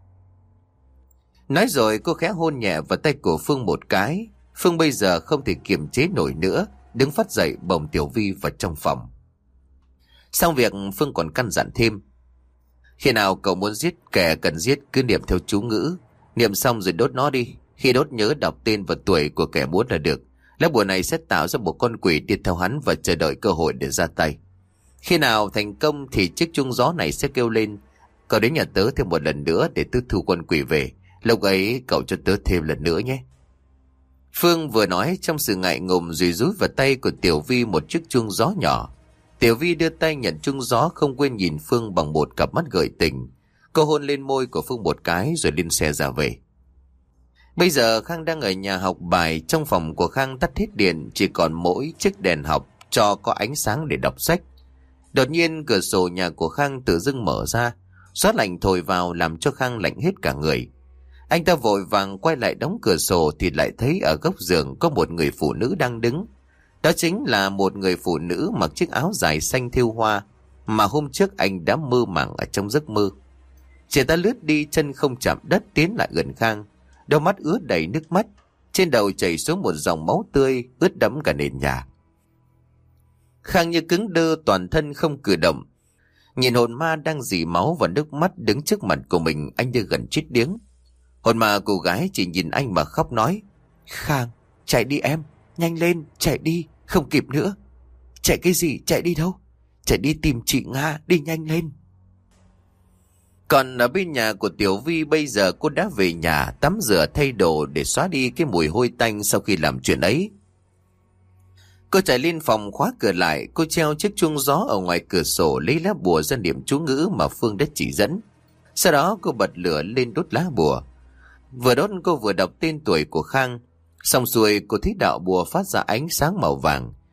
[SPEAKER 1] Nói rồi cô khẽ hôn nhẹ vào tay của Phương một cái. Phương bây giờ không thể kiềm chế nổi nữa, đứng phát dậy bồng Tiểu Vi vào trong phòng. Xong việc, Phương còn căn dặn thêm. Khi nào cậu muốn giết kẻ cần giết cứ niệm theo chú ngữ. Niệm xong rồi đốt nó đi. Khi đốt nhớ đọc tên và tuổi của kẻ muốn là được. Lá bùa này sẽ tạo ra một con quỷ đi theo hắn và chờ đợi cơ hội để ra tay. Khi nào thành công thì chiếc chuông gió này sẽ kêu lên. Cậu đến nhà tớ thêm một lần nữa để tớ thu con quỷ về. Lúc ấy cậu cho tớ thêm lần nữa nhé. Phương vừa nói trong sự ngại ngùng rồi rúi vào tay của Tiểu Vi một chiếc chuông gió nhỏ. Tiểu Vi đưa tay nhận chuông gió, không quên nhìn Phương bằng một cặp mắt gợi tình. Cô hôn lên môi của Phương một cái rồi lên xe ra về. Bây giờ Khang đang ở nhà học bài. Trong phòng của Khang tắt hết điện, chỉ còn mỗi chiếc đèn học cho có ánh sáng để đọc sách. Đột nhiên cửa sổ nhà của Khang tự dưng mở ra, gió lạnh thổi vào làm cho Khang lạnh hết cả người. Anh ta vội vàng quay lại đóng cửa sổ thì lại thấy ở góc giường có một người phụ nữ đang đứng. Đó chính là một người phụ nữ mặc chiếc áo dài xanh thêu hoa mà hôm trước anh đã mơ màng ở trong giấc mơ. Chị ta lướt đi, chân không chạm đất, tiến lại gần Khang, đôi mắt ướt đầy nước mắt, trên đầu chảy xuống một dòng máu tươi ướt đẫm cả nền nhà. Khang như cứng đơ, toàn thân không cử động. Nhìn hồn ma đang rỉ máu và nước mắt đứng trước mặt của mình, anh như gần chết điếng. Hồn ma cô gái chỉ nhìn anh mà khóc nói. Khang, chạy đi em, nhanh lên, chạy đi, không kịp nữa. Chạy cái gì, chạy đi đâu? Chạy đi tìm chị Nga, đi nhanh lên. Còn ở bên nhà của Tiểu Vi, bây giờ cô đã về nhà tắm rửa thay đồ để xóa đi cái mùi hôi tanh sau khi làm chuyện ấy. Cô chạy lên phòng khóa cửa lại, cô treo chiếc chuông gió ở ngoài cửa sổ lấy lá bùa ra niệm chú ngữ mà Phương đã chỉ dẫn. Sau đó cô bật lửa lên đốt lá bùa. Vừa đốt cô vừa đọc tên tuổi của Khang. Xong xuôi cô thấy đạo bùa phát ra ánh sáng màu vàng.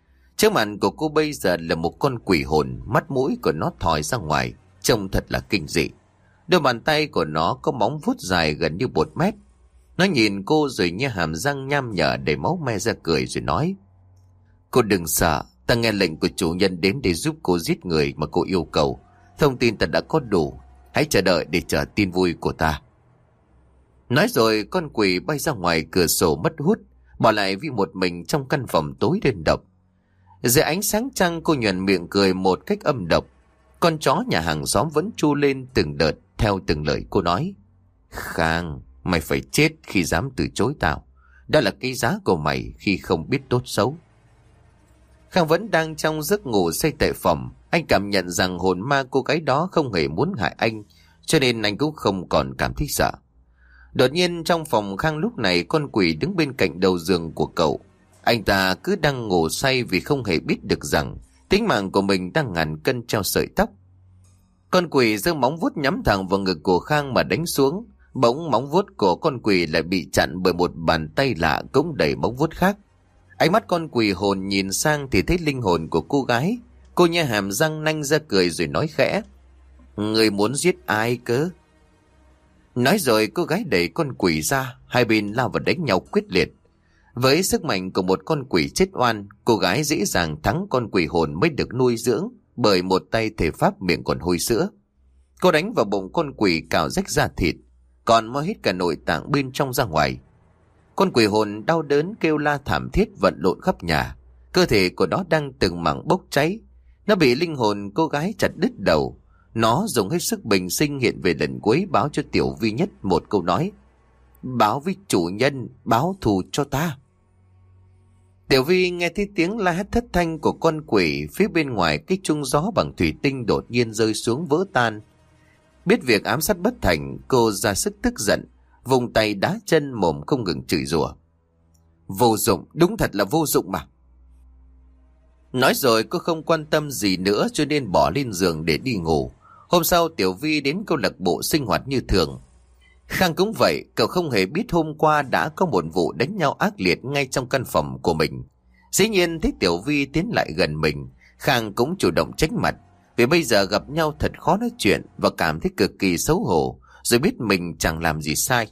[SPEAKER 1] Trước mặt của cô bây giờ là một con quỷ hồn, mắt mũi của nó thòi ra ngoài, trông thật là kinh dị. Đôi bàn tay của nó có móng vuốt dài gần như một mét. Nó nhìn cô rồi nhe hàm răng nham nhở để máu me ra cười rồi nói: Cô đừng sợ, ta nghe lệnh của chủ nhân đến để giúp cô giết người mà cô yêu cầu. Thông tin ta đã có đủ, hãy chờ đợi để chờ tin vui của ta. Nói rồi con quỷ bay ra ngoài cửa sổ mất hút, bỏ lại Vi một mình trong căn phòng tối đen độc. Dưới ánh sáng trăng, cô nhoẻn miệng cười một cách âm độc. Con chó nhà hàng xóm vẫn tru lên từng đợt theo từng lời cô nói. Khang, mày phải chết khi dám từ chối tao. Đó là cái giá của mày khi không biết tốt xấu. Khang vẫn đang trong giấc ngủ say tại phòng. Anh cảm nhận rằng hồn ma cô gái đó không hề muốn hại anh, cho nên anh cũng không còn cảm thấy sợ. Đột nhiên trong phòng Khang lúc này, con quỷ đứng bên cạnh đầu giường của cậu. Anh ta cứ đang ngủ say vì không hề biết được rằng tính mạng của mình đang ngàn cân treo sợi tóc. Con quỷ giơ móng vuốt nhắm thẳng vào ngực của Khang mà đánh xuống. Bỗng móng vuốt của con quỷ lại bị chặn bởi một bàn tay lạ cũng đầy móng vuốt khác. Ánh mắt con quỷ hồn nhìn sang thì thấy linh hồn của cô gái. Cô nhe hàm răng nanh ra cười rồi nói khẽ: Người muốn giết ai cơ? Nói rồi cô gái đẩy con quỷ ra, hai bên lao vào đánh nhau quyết liệt. Với sức mạnh của một con quỷ chết oan, cô gái dễ dàng thắng con quỷ hồn mới được nuôi dưỡng bởi một tay thể pháp miệng còn hôi sữa. Cô đánh vào bụng con quỷ cào rách da thịt, còn moi hết cả nội tạng bên trong ra ngoài. Con quỷ hồn đau đớn kêu la thảm thiết vận lộn khắp nhà. Cơ thể của nó đang từng mảng bốc cháy. Nó bị linh hồn cô gái chặt đứt đầu. Nó dùng hết sức bình sinh hiện về lần cuối báo cho Tiểu Vi Nhất một câu nói: Báo với chủ nhân, báo thù cho ta. Tiểu Vi nghe thấy tiếng la hét thất thanh của con quỷ. Phía bên ngoài cái chuông gió bằng thủy tinh đột nhiên rơi xuống vỡ tan. Biết việc ám sát bất thành, cô ra sức tức giận, vùng tay đá chân mồm không ngừng chửi rủa. Vô dụng, đúng thật là vô dụng mà. Nói rồi cô không quan tâm gì nữa cho nên bỏ lên giường để đi ngủ. Hôm sau Tiểu Vi đến câu lạc bộ sinh hoạt như thường. Khang cũng vậy, cậu không hề biết hôm qua đã có một vụ đánh nhau ác liệt ngay trong căn phòng của mình. Dĩ nhiên thấy Tiểu Vi tiến lại gần mình, Khang cũng chủ động tránh mặt, vì bây giờ gặp nhau thật khó nói chuyện và cảm thấy cực kỳ xấu hổ, rồi biết mình chẳng làm gì sai.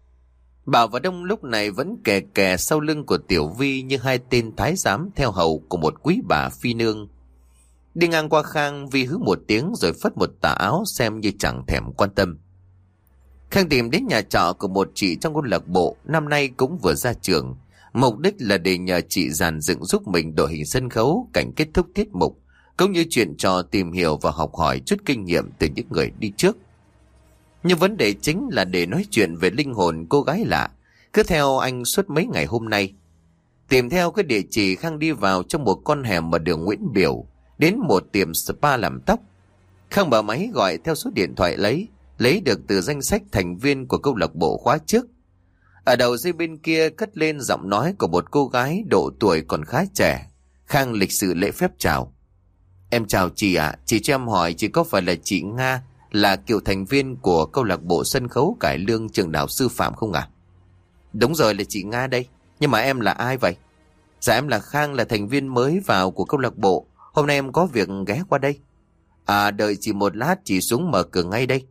[SPEAKER 1] Bảo và Đông lúc này vẫn kè kè sau lưng của Tiểu Vi như hai tên thái giám theo hầu của một quý bà phi nương. Đi ngang qua Khang, Vi hứ một tiếng rồi phất một tà áo xem như chẳng thèm quan tâm. Khang tìm đến nhà trọ của một chị trong câu lạc bộ, năm nay cũng vừa ra trường. Mục đích là để nhờ chị dàn dựng giúp mình đội hình sân khấu, cảnh kết thúc tiết mục, cũng như chuyện trò tìm hiểu và học hỏi chút kinh nghiệm từ những người đi trước. Nhưng vấn đề chính là để nói chuyện về linh hồn cô gái lạ, cứ theo anh suốt mấy ngày hôm nay. Tìm theo cái địa chỉ, Khang đi vào trong một con hẻm ở đường Nguyễn Biểu, đến một tiệm spa làm tóc. Khang bảo máy gọi theo số điện thoại lấy, lấy được từ danh sách thành viên của câu lạc bộ khóa trước. Ở đầu dây bên kia cất lên giọng nói của một cô gái độ tuổi còn khá trẻ. Khang lịch sự lễ phép chào. Em chào chị ạ, à. Chị cho em hỏi chị có phải là chị Nga, là cựu thành viên của câu lạc bộ sân khấu cải lương trường đại học sư phạm không ạ? À? Đúng rồi, là chị Nga đây. Nhưng mà em là ai vậy? Dạ em là Khang, là thành viên mới vào của câu lạc bộ. Hôm nay em có việc ghé qua đây. À đợi chị một lát, chị xuống mở cửa ngay đây.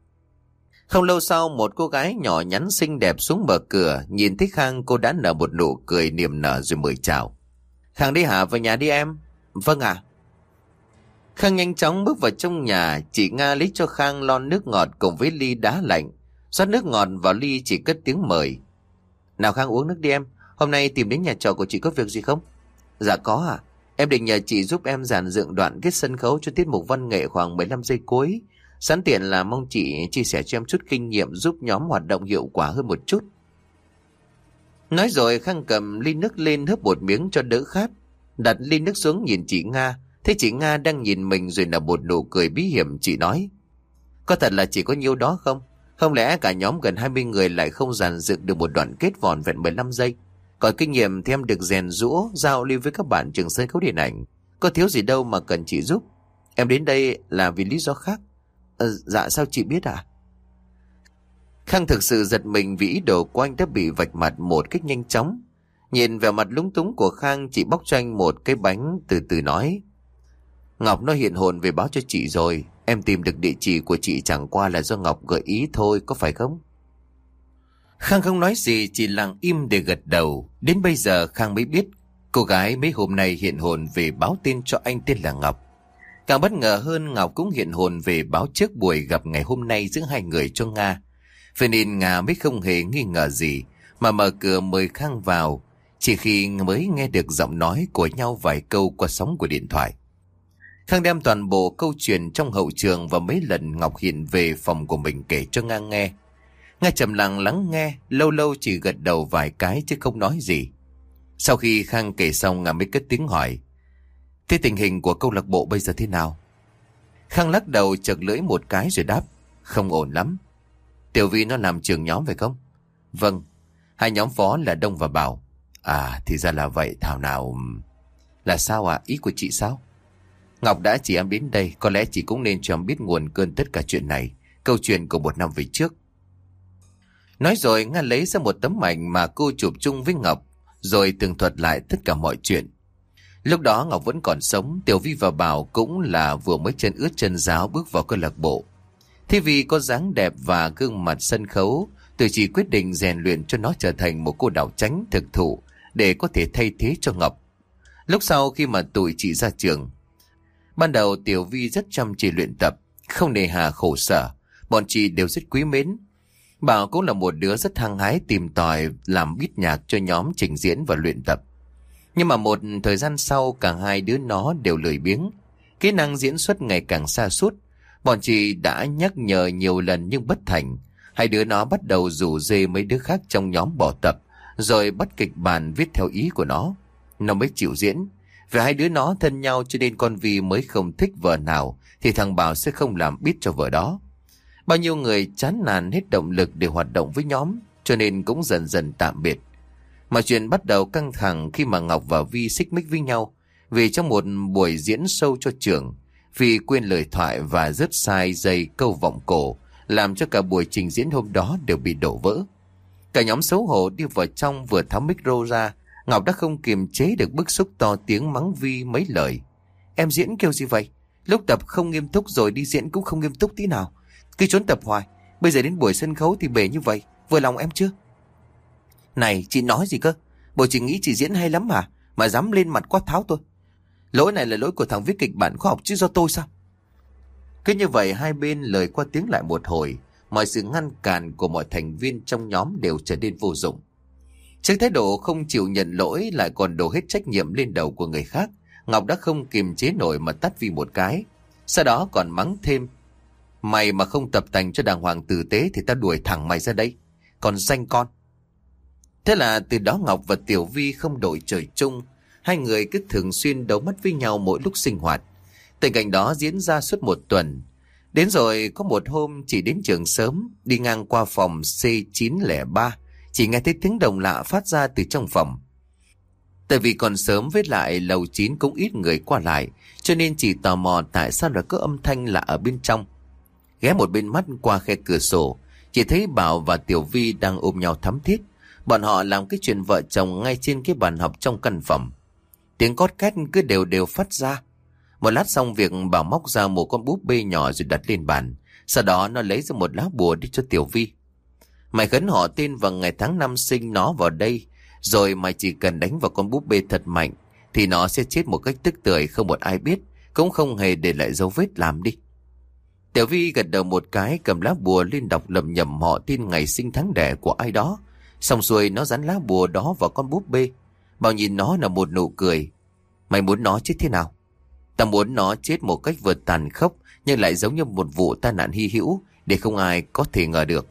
[SPEAKER 1] Không lâu sau, một cô gái nhỏ nhắn xinh đẹp xuống mở cửa, nhìn thấy Khang cô đã nở một nụ cười niềm nở rồi mời chào. Khang đi hả? Vào nhà đi em. Vâng ạ. À. Khang nhanh chóng bước vào trong nhà, chị Nga lấy cho Khang lon nước ngọt cùng với ly đá lạnh. Rót nước ngọt vào ly, chỉ cất tiếng mời. Nào Khang uống nước đi em, hôm nay tìm đến nhà trọ của chị có việc gì không? Dạ có à, em định nhờ chị giúp em dàn dựng đoạn kết sân khấu cho tiết mục văn nghệ khoảng mười lăm giây cuối. Sẵn tiện là mong chị chia sẻ cho em chút kinh nghiệm giúp nhóm hoạt động hiệu quả hơn một chút. Nói rồi Khang cầm ly nước lên hớp một miếng cho đỡ khát. Đặt ly nước xuống nhìn chị Nga. Thấy chị Nga đang nhìn mình rồi nở một nụ cười bí hiểm, chị nói: Có thật là chỉ có nhiêu đó không? Không lẽ cả nhóm gần hai mươi người lại không dàn dựng được một đoạn kết vỏn vẹn mười lăm giây? Còn kinh nghiệm thì em được rèn rũa, giao lưu với các bạn trường sân khấu điện ảnh. Có thiếu gì đâu mà cần chị giúp. Em đến đây là vì lý do khác. À, dạ sao chị biết à? Khang thực sự giật mình vì ý đồ của anh đã bị vạch mặt một cách nhanh chóng. Nhìn vẻ mặt lúng túng của Khang, chị bóc cho anh một cái bánh, từ từ nói: Ngọc nó hiện hồn về báo cho chị rồi. Em tìm được địa chỉ của chị chẳng qua là do Ngọc gợi ý thôi, có phải không? Khang không nói gì, chỉ lặng im để gật đầu. Đến bây giờ Khang mới biết cô gái mấy hôm nay hiện hồn về báo tin cho anh tên là Ngọc. Càng bất ngờ hơn, Ngọc cũng hiện hồn về báo trước buổi gặp ngày hôm nay giữa hai người cho Nga. Vậy nên Nga mới không hề nghi ngờ gì mà mở cửa mời Khang vào, chỉ khi mới nghe được giọng nói của nhau vài câu qua sóng của điện thoại. Khang đem toàn bộ câu chuyện trong hậu trường và mấy lần Ngọc hiện về phòng của mình kể cho Nga nghe. Nga trầm lặng lắng nghe, lâu lâu chỉ gật đầu vài cái chứ không nói gì. Sau khi Khang kể xong, Nga mới cất tiếng hỏi: Thế tình hình của câu lạc bộ bây giờ thế nào? Khang lắc đầu chật lưỡi một cái rồi đáp: Không ổn lắm. Tiểu Vi nó làm trưởng nhóm phải không? Vâng. Hai nhóm phó là Đông và Bảo. À thì ra là vậy. Thảo nào... Là sao à? Ý của chị sao? Ngọc đã chỉ em đến đây, có lẽ chị cũng nên cho em biết nguồn cơn tất cả chuyện này, câu chuyện của một năm về trước. Nói rồi Nga lấy ra một tấm ảnh mà cô chụp chung với Ngọc, rồi tường thuật lại tất cả mọi chuyện. Lúc đó Ngọc vẫn còn sống, Tiểu Vi và Bảo cũng là vừa mới chân ướt chân ráo bước vào câu lạc bộ. Thế vì có dáng đẹp và gương mặt sân khấu, tôi chỉ quyết định rèn luyện cho nó trở thành một cô đảo tránh thực thụ để có thể thay thế cho Ngọc. Lúc sau khi mà tụi chị ra trường, ban đầu Tiểu Vi rất chăm chỉ luyện tập, không nề hà khổ sở, bọn chị đều rất quý mến. Bảo cũng là một đứa rất hăng hái tìm tòi làm beat nhạc cho nhóm trình diễn và luyện tập. Nhưng mà một thời gian sau, cả hai đứa nó đều lười biếng, kỹ năng diễn xuất ngày càng sa sút. Bọn chị đã nhắc nhở nhiều lần nhưng bất thành. Hai đứa nó bắt đầu rủ rê mấy đứa khác trong nhóm bỏ tập, rồi bắt kịch bản viết theo ý của nó. Nó mới chịu diễn. Vì hai đứa nó thân nhau cho nên con Vi mới không thích vợ nào thì thằng Bảo sẽ không làm beat cho vợ đó. Bao nhiêu người chán nản hết động lực để hoạt động với nhóm, cho nên cũng dần dần tạm biệt. Mà chuyện bắt đầu căng thẳng khi mà Ngọc và Vi xích mích với nhau, vì trong một buổi diễn show cho trường, Vi quên lời thoại và rớt sai dây câu vọng cổ, làm cho cả buổi trình diễn hôm đó đều bị đổ vỡ. Cả nhóm xấu hổ đi vào trong, vừa tháo micro ra, Ngọc đã không kiềm chế được bức xúc to tiếng mắng Vi mấy lời. Em diễn kêu gì vậy? Lúc tập không nghiêm túc rồi đi diễn cũng không nghiêm túc tí nào. Cứ trốn tập hoài, bây giờ đến buổi sân khấu thì bể như vậy, vừa lòng em chưa? Này, chị nói gì cơ? Bộ chị nghĩ chị diễn hay lắm hả? Mà dám lên mặt quát tháo tôi. Lỗi này là lỗi của thằng viết kịch bản khoa học chứ do tôi sao? Cứ như vậy hai bên lời qua tiếng lại một hồi, mọi sự ngăn cản của mọi thành viên trong nhóm đều trở nên vô dụng. Trước thái độ không chịu nhận lỗi lại còn đổ hết trách nhiệm lên đầu của người khác, Ngọc đã không kiềm chế nổi mà tát Vi một cái. Sau đó còn mắng thêm: Mày mà không tập tành cho đàng hoàng tử tế thì ta đuổi thẳng mày ra đây, còn danh con. Thế là từ đó Ngọc và Tiểu Vi không đội trời chung, hai người cứ thường xuyên đấu mắt với nhau mỗi lúc sinh hoạt. Tình cảnh đó diễn ra suốt một tuần. Đến rồi có một hôm chỉ đến trường sớm, đi ngang qua phòng C chín không ba, chỉ nghe thấy tiếng động lạ phát ra từ trong phòng. Tại vì còn sớm với lại lầu chín cũng ít người qua lại, cho nên chỉ tò mò tại sao lại có âm thanh lạ ở bên trong. Ghé một bên mắt qua khe cửa sổ, chỉ thấy Bảo và Tiểu Vi đang ôm nhau thắm thiết. Bọn họ làm cái chuyện vợ chồng ngay trên cái bàn học trong căn phòng. Tiếng cót két cứ đều đều phát ra. Một lát xong việc, Bảo móc ra một con búp bê nhỏ rồi đặt lên bàn. Sau đó nó lấy ra một lá bùa đi cho Tiểu Vi. Mày khấn họ tên và ngày tháng năm sinh nó vào đây, rồi mày chỉ cần đánh vào con búp bê thật mạnh thì nó sẽ chết một cách tức tưởi, không một ai biết, cũng không hề để lại dấu vết. Làm đi. Tiểu Vi gật đầu một cái, cầm lá bùa lên đọc lầm nhầm họ tên ngày sinh tháng đẻ của ai đó. Xong xuôi nó dán lá bùa đó vào con búp bê. Bảo nhìn nó là một nụ cười. Mày muốn nó chết thế nào? Ta muốn nó chết một cách vừa tàn khốc nhưng lại giống như một vụ tai nạn hy hữu, để không ai có thể ngờ được.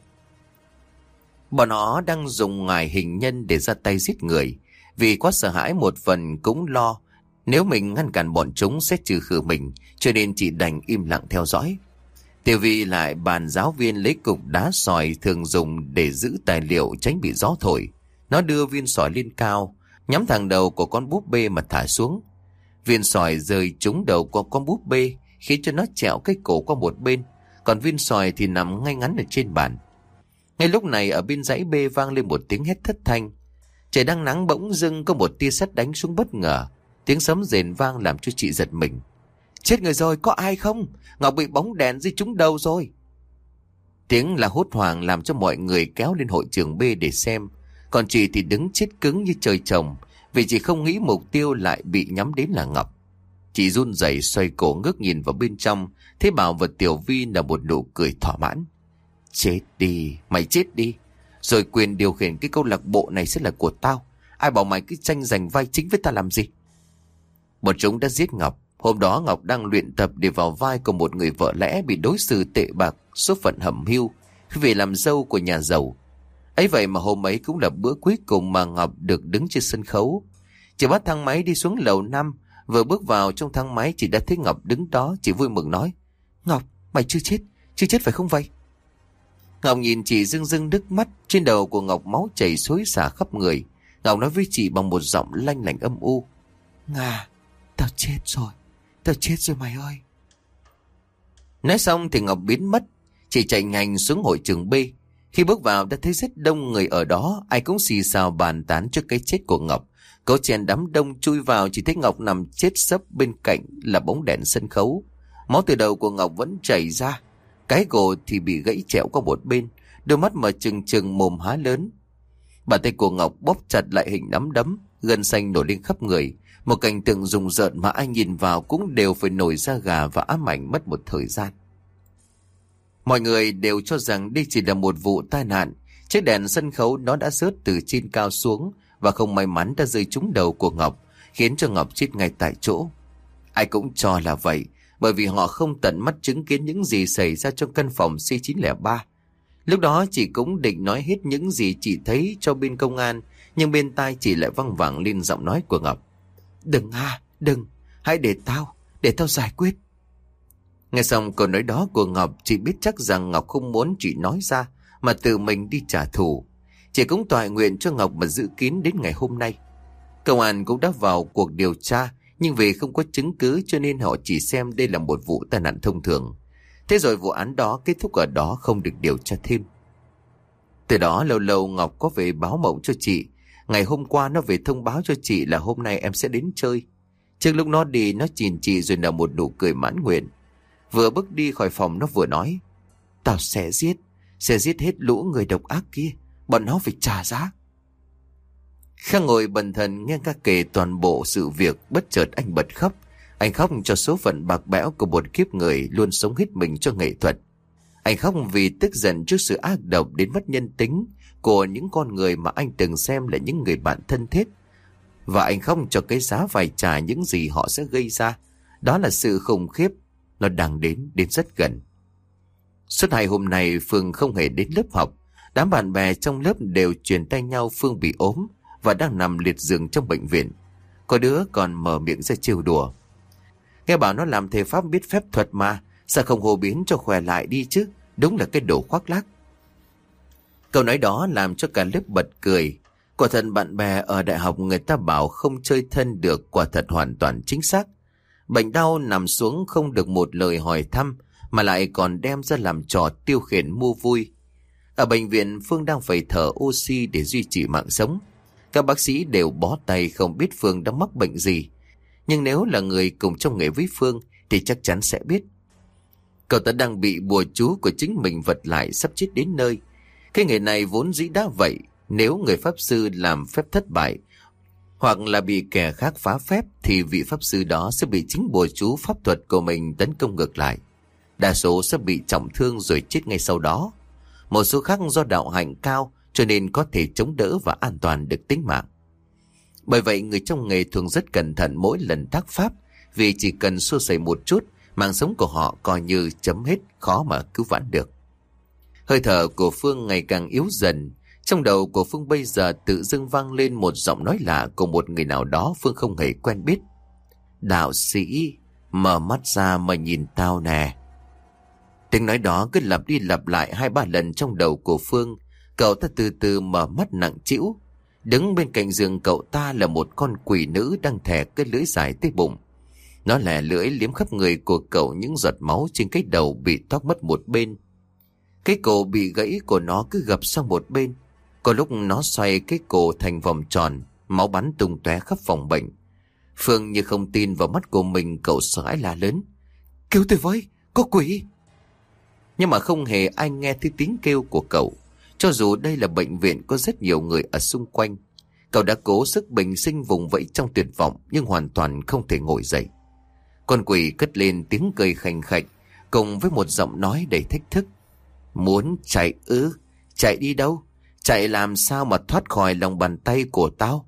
[SPEAKER 1] Bọn nó đang dùng ngài hình nhân để ra tay giết người. Vì quá sợ hãi, một phần cũng lo nếu mình ngăn cản bọn chúng sẽ trừ khử mình, cho nên chỉ đành im lặng theo dõi. Tiểu Vi lại bàn giáo viên lấy cục đá sỏi thường dùng để giữ tài liệu tránh bị gió thổi. Nó đưa viên sỏi lên cao, nhắm thẳng đầu của con búp bê mà thả xuống. Viên sỏi rơi trúng đầu của con búp bê, khiến cho nó trẹo cái cổ qua một bên, còn viên sỏi thì nằm ngay ngắn ở trên bàn. Ngay lúc này ở bên dãy bê vang lên một tiếng hét thất thanh. Trời đang nắng bỗng dưng có một tia sét đánh xuống bất ngờ. Tiếng sấm rền vang làm cho chị giật mình. Chết người rồi, có ai không? Ngọc bị bóng đèn di trúng đầu rồi. Tiếng là hốt hoảng làm cho mọi người kéo lên hội trường B để xem. Còn chị thì đứng chết cứng như trời trồng, vì chị không nghĩ mục tiêu lại bị nhắm đến là Ngọc. Chị run rẩy xoay cổ ngước nhìn vào bên trong, thấy Bảo và Tiểu Vi là một nụ cười thỏa mãn. Chết đi, mày chết đi. Rồi quyền điều khiển cái câu lạc bộ này sẽ là của tao. Ai bảo mày cứ tranh giành vai chính với ta làm gì? Bọn chúng đã giết Ngọc. Hôm đó Ngọc đang luyện tập để vào vai của một người vợ lẽ bị đối xử tệ bạc, số phận hẩm hiu vì làm dâu của nhà giàu. Ấy vậy mà hôm ấy cũng là bữa cuối cùng mà Ngọc được đứng trên sân khấu. Chị bắt thang máy đi xuống lầu năm, vừa bước vào trong thang máy chị đã thấy Ngọc đứng đó. Chị vui mừng nói: Ngọc, mày chưa chết, chưa chết phải không vậy? Ngọc nhìn chị rưng rưng nước mắt. Trên đầu của Ngọc máu chảy xối xả khắp người. Ngọc nói với chị bằng một giọng lanh lảnh âm u: Nga, tao chết rồi, tao chết rồi mày ơi. Nói xong thì Ngọc biến mất. Chị chạy nhanh xuống hội trường B. Khi bước vào đã thấy rất đông người ở đó, ai cũng xì xào bàn tán trước cái chết của Ngọc. Có chen đám đông chui vào, chỉ thấy Ngọc nằm chết sấp, bên cạnh là bóng đèn sân khấu. Máu từ đầu của Ngọc vẫn chảy ra, cái cổ thì bị gãy trẹo qua một bên, đôi mắt mở trừng trừng, mồm há lớn. Bàn tay của Ngọc bóp chặt lại hình nắm đấm, gân xanh nổi lên khắp người. Một cảnh tượng rùng rợn mà ai nhìn vào cũng đều phải nổi da gà và ám ảnh mất một thời gian. Mọi người đều cho rằng đây chỉ là một vụ tai nạn. Chiếc đèn sân khấu nó đã rớt từ trên cao xuống và không may mắn đã rơi trúng đầu của Ngọc, khiến cho Ngọc chết ngay tại chỗ. Ai cũng cho là vậy, bởi vì họ không tận mắt chứng kiến những gì xảy ra trong căn phòng C chín không ba. Lúc đó chị cũng định nói hết những gì chị thấy cho bên công an, nhưng bên tai chị lại văng vẳng lên giọng nói của Ngọc: Đừng ha, đừng, hãy để tao, để tao giải quyết. Nghe xong câu nói đó của Ngọc, chị biết chắc rằng Ngọc không muốn chị nói ra, mà tự mình đi trả thù. Chị cũng toại nguyện cho Ngọc mà giữ kín đến ngày hôm nay. Công an cũng đã vào cuộc điều tra, nhưng vì không có chứng cứ cho nên họ chỉ xem đây là một vụ tai nạn thông thường. Thế rồi vụ án đó kết thúc ở đó, không được điều tra thêm. Từ đó lâu lâu Ngọc có về báo mộng cho chị. Ngày hôm qua nó về thông báo cho chị là hôm nay em sẽ đến chơi. Trước lúc nó đi, nó nhìn chị rồi nở một nụ cười mãn nguyện. Vừa bước đi khỏi phòng nó vừa nói: Tao sẽ giết, sẽ giết hết lũ người độc ác kia, bọn nó phải trả giá. Khang ngồi bần thần nghe ca kể toàn bộ sự việc, bất chợt anh bật khóc. Anh khóc cho số phận bạc bẽo của một kiếp người luôn sống hết mình cho nghệ thuật. Anh khóc vì tức giận trước sự ác độc đến mất nhân tính của những con người mà anh từng xem là những người bạn thân thiết. Và anh khóc cho cái giá phải trả những gì họ sẽ gây ra. Đó là sự khủng khiếp, nó đang đến, đến rất gần. Suốt hai hôm nay Phương không hề đến lớp học. Đám bạn bè trong lớp đều truyền tay nhau Phương bị ốm và đang nằm liệt giường trong bệnh viện. Có đứa còn mở miệng ra trêu đùa: Nghe bảo nó làm thầy pháp biết phép thuật mà, sao không hô biến cho khỏe lại đi chứ, đúng là cái đồ khoác lác. Câu nói đó làm cho cả lớp bật cười. Quả thật bạn bè ở đại học người ta bảo không chơi thân được, quả thật hoàn toàn chính xác. Bệnh đau nằm xuống không được một lời hỏi thăm, mà lại còn đem ra làm trò tiêu khiển mua vui. Ở bệnh viện Phương đang phải thở oxy để duy trì mạng sống. Các bác sĩ đều bó tay không biết Phương đã mắc bệnh gì. Nhưng nếu là người cùng trong nghề với Phương thì chắc chắn sẽ biết. Cậu ta đang bị bùa chú của chính mình vật lại, sắp chết đến nơi. Cái nghề này vốn dĩ đã vậy. Nếu người pháp sư làm phép thất bại hoặc là bị kẻ khác phá phép thì vị pháp sư đó sẽ bị chính bùa chú pháp thuật của mình tấn công ngược lại. Đa số sẽ bị trọng thương rồi chết ngay sau đó. Một số khác do đạo hạnh cao cho nên có thể chống đỡ và an toàn được tính mạng. Bởi vậy người trong nghề thường rất cẩn thận mỗi lần tác pháp, vì chỉ cần xô xẩy một chút, mạng sống của họ coi như chấm hết, khó mà cứu vãn được. Hơi thở của Phương ngày càng yếu dần. Trong đầu của Phương bây giờ tự dưng vang lên một giọng nói lạ của một người nào đó Phương không hề quen biết. Đạo sĩ, mở mắt ra mà nhìn tao nè. Tiếng nói đó cứ lặp đi lặp lại hai ba lần trong đầu của Phương. Cậu ta từ từ mở mắt nặng trĩu. Đứng bên cạnh giường cậu ta là một con quỷ nữ đang thè cái lưỡi dài tới bụng. Nó lè lưỡi liếm khắp người của cậu, những giọt máu trên cái đầu bị toác mất một bên. Cái cổ bị gãy của nó cứ gập sang một bên. Có lúc nó xoay cái cổ thành vòng tròn, máu bắn tung tóe khắp phòng bệnh. Phương như không tin vào mắt của mình, cậu sợ hãi la lớn: "Cứu tôi với, có quỷ!" Nhưng mà không hề ai nghe thấy tiếng kêu của cậu. Cho dù đây là bệnh viện có rất nhiều người ở xung quanh, cậu đã cố sức bình sinh vùng vẫy trong tuyệt vọng, nhưng hoàn toàn không thể ngồi dậy. Con quỷ cất lên tiếng cười khành khạch, cùng với một giọng nói đầy thách thức: "Muốn chạy ư? Chạy đi đâu? Chạy làm sao mà thoát khỏi lòng bàn tay của tao?"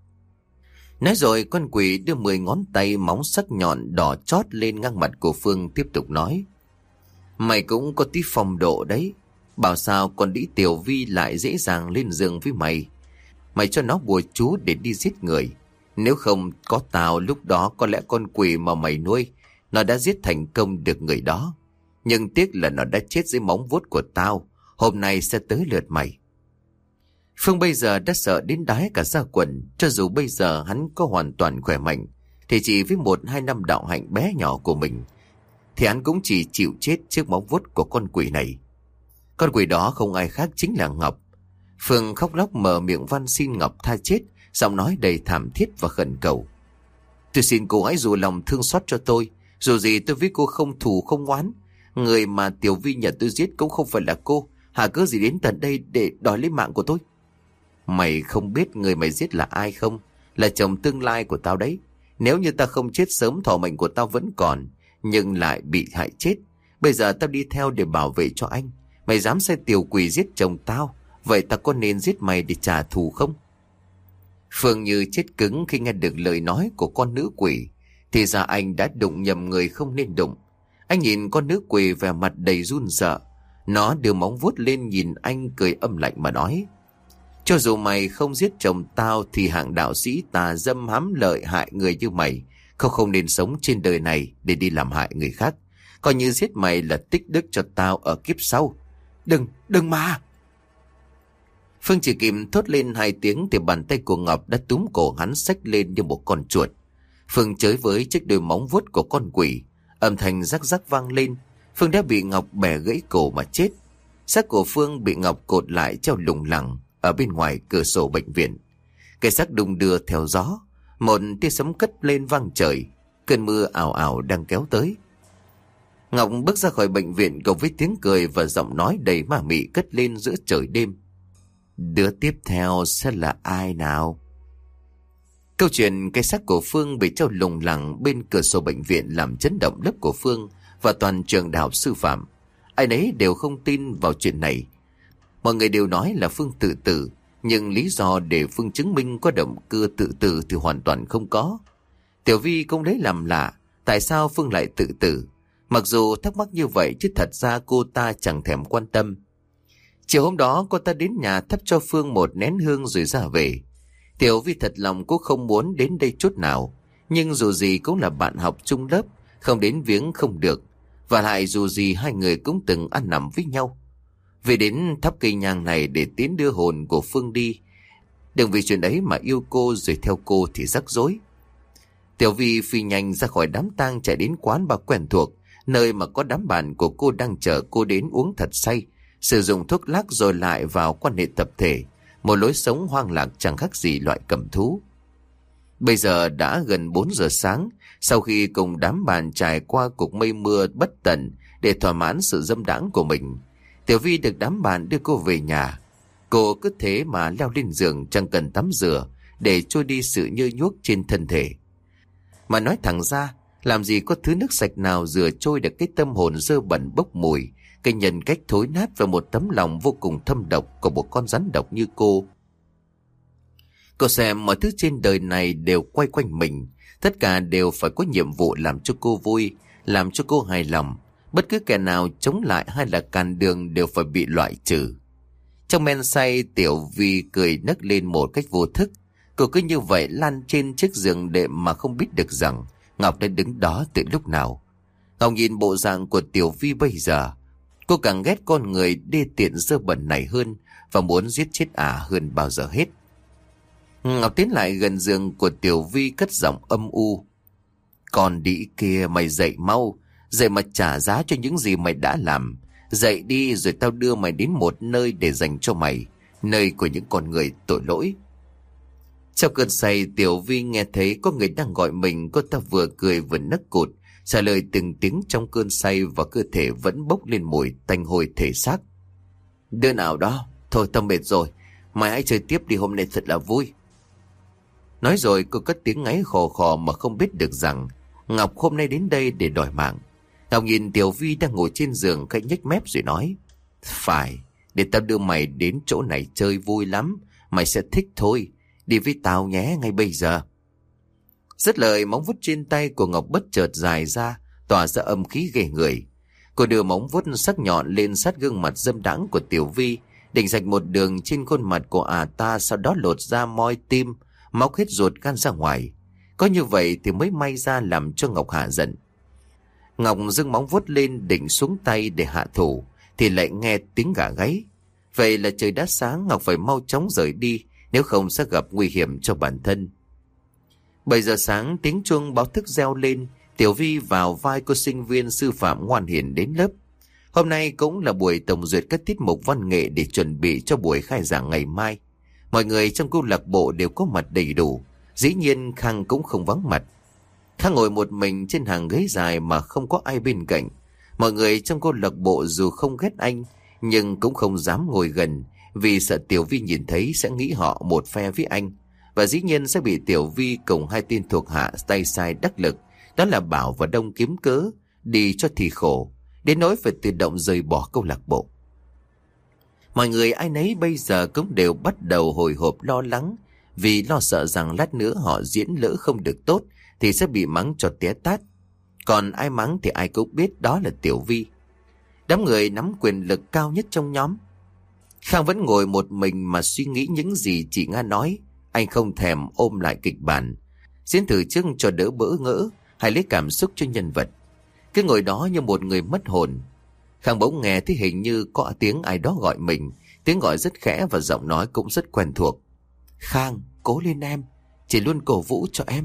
[SPEAKER 1] Nói rồi con quỷ đưa mười ngón tay móng sắc nhọn đỏ chót lên ngang mặt của Phương, tiếp tục nói: "Mày cũng có tí phong độ đấy. Bảo sao con đĩ Tiểu Vi lại dễ dàng lên giường với mày. Mày cho nó bùa chú để đi giết người. Nếu không có tao, lúc đó có lẽ con quỷ mà mày nuôi, nó đã giết thành công được người đó. Nhưng tiếc là nó đã chết dưới móng vuốt của tao. Hôm nay sẽ tới lượt mày." Phương bây giờ đã sợ đến đái cả da quần. Cho dù bây giờ hắn có hoàn toàn khỏe mạnh, thì chỉ với một hai năm đạo hạnh bé nhỏ của mình, thì hắn cũng chỉ chịu chết trước móng vuốt của con quỷ này. Con quỷ đó không ai khác chính là Ngọc. Phương khóc lóc mở miệng van xin Ngọc tha chết, giọng nói đầy thảm thiết và khẩn cầu: "Tôi xin cô hãy dù lòng thương xót cho tôi. Dù gì tôi với cô không thù không oán. Người mà Tiểu Vi nhà tôi giết cũng không phải là cô. Hà cớ gì đến tận đây để đòi lấy mạng của tôi?" "Mày không biết người mày giết là ai không? Là chồng tương lai của tao đấy. Nếu như tao không chết sớm, thọ mệnh của tao vẫn còn, nhưng lại bị hại chết. Bây giờ tao đi theo để bảo vệ cho anh. Mày dám sai tiểu quỷ giết chồng tao, vậy tao có nên giết mày để trả thù không?" Phương như chết cứng khi nghe được lời nói của con nữ quỷ. Thì ra anh đã đụng nhầm người không nên đụng. Anh nhìn con nữ quỷ vẻ mặt đầy run sợ. Nó đưa móng vuốt lên nhìn anh, cười âm lạnh mà nói: "Cho dù mày không giết chồng tao, thì hạng đạo sĩ tà dâm hám lợi hại người như mày không không nên sống trên đời này để đi làm hại người khác. Coi như giết mày là tích đức cho tao ở kiếp sau. Đừng, đừng mà!" Phương chỉ kịp thốt lên hai tiếng thì bàn tay của Ngọc đã túm cổ hắn xách lên như một con chuột. Phương chới với chiếc đôi móng vuốt của con quỷ, âm thanh rắc rắc vang lên. Phương đã bị Ngọc bẻ gãy cổ mà chết. Xác của Phương bị Ngọc cột lại treo lủng lẳng ở bên ngoài cửa sổ bệnh viện. Cái xác đung đưa theo gió, một tia sấm cất lên vang trời. Cơn mưa ảo ảo đang kéo tới. Ngọc bước ra khỏi bệnh viện cùng với tiếng cười và giọng nói đầy ma mị cất lên giữa trời đêm: "Đứa tiếp theo sẽ là ai nào?" Câu chuyện cái xác của Phương bị treo lủng lẳng bên cửa sổ bệnh viện làm chấn động lớp của Phương và toàn trường đại học sư phạm. Ai nấy đều không tin vào chuyện này. Mọi người đều nói là Phương tự tử, nhưng lý do để Phương chứng minh có động cơ tự tử thì hoàn toàn không có. Tiểu Vi cũng lấy làm lạ, tại sao Phương lại tự tử? Mặc dù thắc mắc như vậy chứ thật ra cô ta chẳng thèm quan tâm. Chiều hôm đó cô ta đến nhà thắp cho Phương một nén hương rồi ra về. Tiểu Vi thật lòng cũng không muốn đến đây chút nào, nhưng dù gì cũng là bạn học chung lớp, không đến viếng không được. Và lại dù gì hai người cũng từng ăn nằm với nhau. Vì đến thắp cây nhang này để tiến đưa hồn của Phương đi. Đừng vì chuyện ấy mà yêu cô rồi theo cô thì rắc rối. Tiểu Vi phi nhanh ra khỏi đám tang, chạy đến quán bar quen thuộc, nơi mà có đám bạn của cô đang chờ cô đến uống thật say, sử dụng thuốc lắc rồi lại vào quan hệ tập thể, một lối sống hoang lạc chẳng khác gì loại cầm thú. Bây giờ đã gần bốn giờ sáng, sau khi cùng đám bạn trải qua cuộc mây mưa bất tận để thỏa mãn sự dâm đãng của mình, Tiểu Vi được đám bạn đưa cô về nhà. Cô cứ thế mà leo lên giường chẳng cần tắm rửa để trôi đi sự nhơ nhuốc trên thân thể. Mà nói thẳng ra, làm gì có thứ nước sạch nào rửa trôi được cái tâm hồn dơ bẩn bốc mùi, cái nhân cách thối nát và một tấm lòng vô cùng thâm độc của một con rắn độc như cô. Cô xem mọi thứ trên đời này đều quay quanh mình, tất cả đều phải có nhiệm vụ làm cho cô vui, làm cho cô hài lòng. Bất cứ kẻ nào chống lại hay là cản đường đều phải bị loại trừ. Trong men say, Tiểu Vi cười nấc lên một cách vô thức. Cô cứ như vậy lăn trên chiếc giường đệm mà không biết được rằng Ngọc đã đứng đó từ lúc nào. Ngọc nhìn bộ dạng của Tiểu Vi bây giờ, cô càng ghét con người đê tiện dơ bẩn này hơn và muốn giết chết ả hơn bao giờ hết. Ngọc tiến lại gần giường của Tiểu Vi cất giọng âm u: "Con đĩ kia, mày dậy mau, dậy mà trả giá cho những gì mày đã làm. Dậy đi rồi tao đưa mày đến một nơi để dành cho mày, nơi của những con người tội lỗi. Trong cơn say, Tiểu Vi nghe thấy có người đang gọi mình. Cô ta vừa cười vừa nấc cụt, trả lời từng tiếng trong cơn say, và cơ thể vẫn bốc lên mùi tanh hôi thể xác. Đứa nào đó? Thôi tao mệt rồi, mai hãy chơi tiếp đi, hôm nay thật là vui. Nói rồi cô cất tiếng ngáy khò khò mà không biết được rằng Ngọc hôm nay đến đây để đòi mạng. Ngọc nhìn Tiểu Vi đang ngồi trên giường, khẽ nhếch mép rồi nói: Phải, để tao đưa mày đến chỗ này chơi vui lắm, mày sẽ thích thôi. Đi với tao nhé, ngay bây giờ. Dứt lời, móng vuốt trên tay của Ngọc bất chợt dài ra, tỏa ra âm khí ghê người. Cô đưa móng vuốt sắc nhọn lên sát gương mặt dâm đãng của Tiểu Vi, định rạch một đường trên khuôn mặt của ả ta, sau đó lột ra moi tim, móc hết ruột gan ra ngoài. Có như vậy thì mới may ra làm cho Ngọc hạ giận. Ngọc giương móng vuốt lên định xuống tay để hạ thủ, thì lại nghe tiếng gà gáy. Vậy là trời đã sáng, Ngọc phải mau chóng rời đi, nếu không sẽ gặp nguy hiểm cho bản thân. Bảy giờ sáng, tiếng chuông báo thức reo lên. Tiểu Vi vào vai cô sinh viên sư phạm ngoan hiền đến lớp. Hôm nay cũng là buổi tổng duyệt các tiết mục văn nghệ để chuẩn bị cho buổi khai giảng ngày mai. Mọi người trong câu lạc bộ đều có mặt đầy đủ. Dĩ nhiên Khang cũng không vắng mặt. Khang ngồi một mình trên hàng ghế dài mà không có ai bên cạnh. Mọi người trong câu lạc bộ dù không ghét anh, nhưng cũng không dám ngồi gần, vì sợ Tiểu Vi nhìn thấy sẽ nghĩ họ một phe với anh, và dĩ nhiên sẽ bị Tiểu Vi cùng hai tên thuộc hạ tay sai đắc lực, đó là Bảo và Đông kiếm cớ đi cho thì khổ, đến nỗi phải tự động rời bỏ câu lạc bộ. Mọi người ai nấy bây giờ cũng đều bắt đầu hồi hộp lo lắng, vì lo sợ rằng lát nữa họ diễn lỡ không được tốt thì sẽ bị mắng cho té tát. Còn ai mắng thì ai cũng biết đó là Tiểu Vi, đám người nắm quyền lực cao nhất trong nhóm. Khang vẫn ngồi một mình mà suy nghĩ những gì chị Nga nói. Anh không thèm ôm lại kịch bản, diễn thử trước cho đỡ bỡ ngỡ, hay lấy cảm xúc cho nhân vật. Cứ ngồi đó như một người mất hồn. Khang bỗng nghe thấy hình như có tiếng ai đó gọi mình. Tiếng gọi rất khẽ và giọng nói cũng rất quen thuộc. Khang, cố lên em, chị luôn cổ vũ cho em.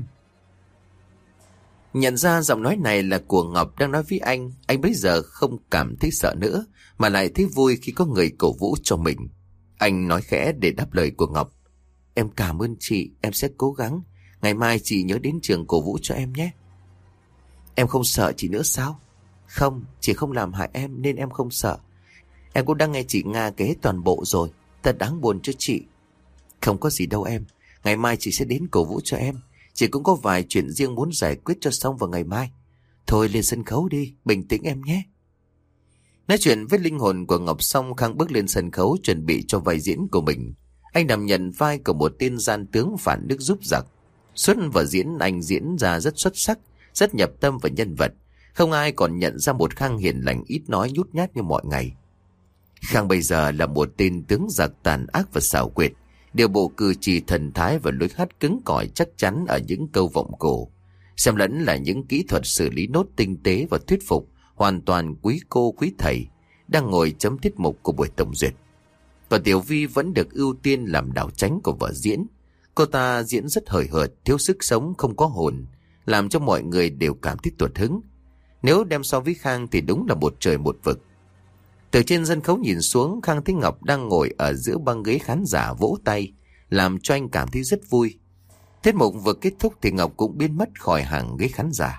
[SPEAKER 1] Nhận ra giọng nói này là của Ngọc đang nói với anh, anh bây giờ không cảm thấy sợ nữa, mà lại thấy vui khi có người cổ vũ cho mình. Anh nói khẽ để đáp lời của Ngọc. Em cảm ơn chị, em sẽ cố gắng. Ngày mai chị nhớ đến trường cổ vũ cho em nhé. Em không sợ chị nữa sao? Không, chị không làm hại em nên em không sợ. Em cũng đang nghe chị Nga kể hết toàn bộ rồi. Thật đáng buồn cho chị. Không có gì đâu em. Ngày mai chị sẽ đến cổ vũ cho em. Chị cũng có vài chuyện riêng muốn giải quyết cho xong vào ngày mai. Thôi lên sân khấu đi, bình tĩnh em nhé. Nói chuyện với linh hồn của Ngọc xong, Khang bước lên sân khấu chuẩn bị cho vai diễn của mình. Anh đảm nhận vai của một tên gian tướng phản đức giúp giặc. Suốt vở diễn anh diễn ra rất xuất sắc, rất nhập tâm vào nhân vật. Không ai còn nhận ra một Khang hiền lành ít nói nhút nhát như mọi ngày. Khang bây giờ là một tên tướng giặc tàn ác và xảo quyệt. Điều bộ cử chỉ thần thái và lối hát cứng cỏi chắc chắn ở những câu vọng cổ, xem lẫn là những kỹ thuật xử lý nốt tinh tế và thuyết phục, hoàn toàn quý cô quý thầy đang ngồi chấm tiết mục của buổi tổng duyệt. Còn Tiểu Vi vẫn được ưu tiên làm đảo tránh của vở diễn. Cô ta diễn rất hời hợt, thiếu sức sống, không có hồn, làm cho mọi người đều cảm thấy tuột hứng. Nếu đem so với Khang thì đúng là một trời một vực. Từ trên sân khấu nhìn xuống, Khang thấy Ngọc đang ngồi ở giữa băng ghế khán giả vỗ tay, làm cho anh cảm thấy rất vui. Tiết mục vừa kết thúc thì Ngọc cũng biến mất khỏi hàng ghế khán giả.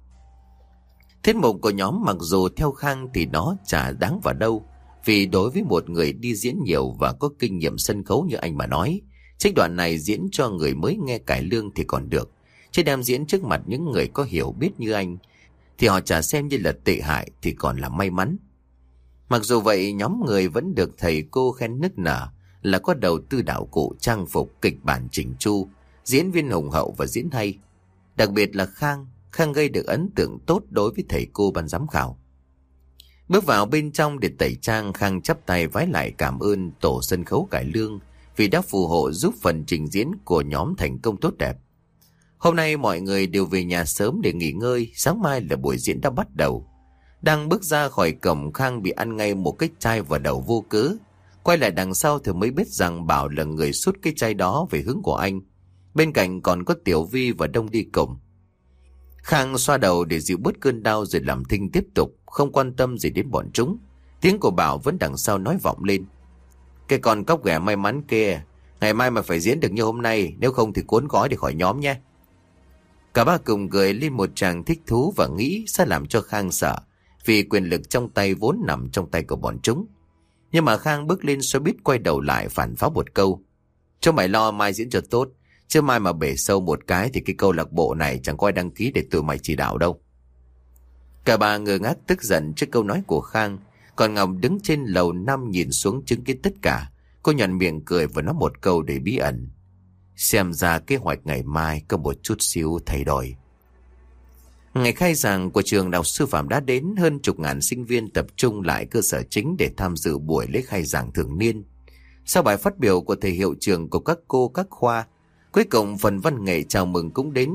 [SPEAKER 1] Tiết mục của nhóm mặc dù theo Khang thì nó chả đáng vào đâu, vì đối với một người đi diễn nhiều và có kinh nghiệm sân khấu như anh mà nói, trích đoạn này diễn cho người mới nghe cải lương thì còn được, chứ đem diễn trước mặt những người có hiểu biết như anh thì họ chả xem như là tệ hại thì còn là may mắn. Mặc dù vậy, nhóm người vẫn được thầy cô khen nức nở là có đầu tư đạo cụ, trang phục, kịch bản chỉnh chu, diễn viên hùng hậu và diễn hay. Đặc biệt là Khang, Khang gây được ấn tượng tốt đối với thầy cô ban giám khảo. Bước vào bên trong để tẩy trang, Khang chắp tay vái lại cảm ơn tổ sân khấu cải lương vì đã phù hộ giúp phần trình diễn của nhóm thành công tốt đẹp. Hôm nay mọi người đều về nhà sớm để nghỉ ngơi, sáng mai là buổi diễn đã bắt đầu. Đang bước ra khỏi cổng, Khang bị ăn ngay một cái chai vào đầu vô cớ. Quay lại đằng sau thì mới biết rằng Bảo là người sút cái chai đó về hướng của anh. Bên cạnh còn có Tiểu Vi và Đông đi cùng. Khang xoa đầu để dịu bớt cơn đau rồi làm thinh tiếp tục, không quan tâm gì đến bọn chúng. Tiếng của Bảo vẫn đằng sau nói vọng lên. Cái con cóc ghẻ may mắn kia, ngày mai mà phải diễn được như hôm nay, nếu không thì cuốn gói để khỏi nhóm nhé. Cả ba cùng cười lên một tràng thích thú và nghĩ sẽ làm cho Khang sợ, vì quyền lực trong tay vốn nằm trong tay của bọn chúng. Nhưng mà Khang bước lên xe buýt quay đầu lại phản pháo một câu: cho mày lo mai diễn cho tốt, chứ mai mà bể sâu một cái thì cái câu lạc bộ này chẳng có ai đăng ký để tụi mày chỉ đạo đâu. Cả ba ngơ ngác tức giận trước câu nói của Khang, còn Ngọc đứng trên lầu năm nhìn xuống chứng kiến tất cả. Cô nhoẻn miệng cười và nói một câu đầy bí ẩn: xem ra kế hoạch ngày mai có một chút xíu thay đổi. Ngày khai giảng của trường đại học sư phạm đã đến, hơn chục ngàn sinh viên tập trung lại cơ sở chính để tham dự buổi lễ khai giảng thường niên. Sau bài phát biểu của thầy hiệu trưởng của các cô các khoa, cuối cùng phần văn nghệ chào mừng cũng đến.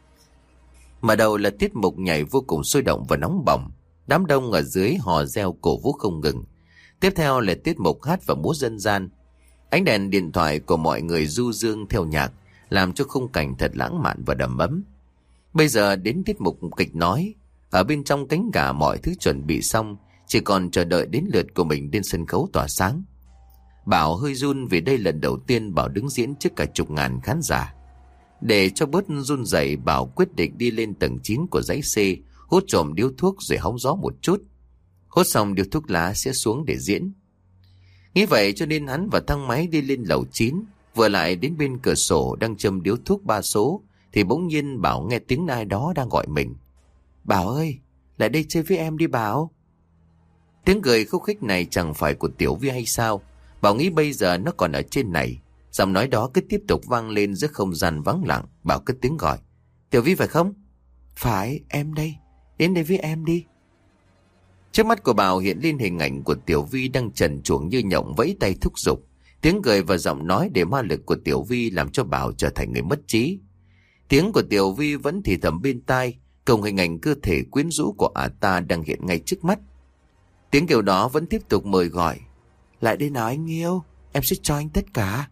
[SPEAKER 1] Mở đầu là tiết mục nhảy vô cùng sôi động và nóng bỏng, đám đông ở dưới hò reo cổ vũ không ngừng. Tiếp theo là tiết mục hát và múa dân gian. Ánh đèn điện thoại của mọi người du dương theo nhạc, làm cho khung cảnh thật lãng mạn và đầm ấm. Bây giờ đến tiết mục kịch nói. Ở bên trong cánh gà mọi thứ chuẩn bị xong, chỉ còn chờ đợi đến lượt của mình lên sân khấu tỏa sáng. Bảo hơi run vì đây lần đầu tiên Bảo đứng diễn trước cả chục ngàn khán giả. Để cho bớt run rẩy, Bảo quyết định đi lên tầng chín của dãy C, hút trộm điếu thuốc rồi hóng gió một chút. Hút xong điếu thuốc lá sẽ xuống để diễn. Nghĩ vậy cho nên hắn và thang máy đi lên lầu chín. Vừa lại đến bên cửa sổ đang châm điếu thuốc ba số, thì bỗng nhiên Bảo nghe tiếng ai đó đang gọi mình. Bảo ơi, lại đây chơi với em đi Bảo. Tiếng cười khúc khích này chẳng phải của Tiểu Vi hay sao? Bảo nghĩ bây giờ nó còn ở trên này. Giọng nói đó cứ tiếp tục vang lên giữa không gian vắng lặng. Bảo cất tiếng gọi: Tiểu Vi phải không? Phải, em đây. Đến đây với em đi. Trước mắt của Bảo hiện lên hình ảnh của Tiểu Vi đang trần truồng như nhộng vẫy tay thúc giục. Tiếng cười và giọng nói để ma lực của Tiểu Vi làm cho Bảo trở thành người mất trí. Tiếng của Tiểu Vi vẫn thì thầm bên tai, cùng hình ảnh cơ thể quyến rũ của ả ta đang hiện ngay trước mắt. Tiếng kêu đó vẫn tiếp tục mời gọi: lại đây nào anh yêu, em sẽ cho anh tất cả.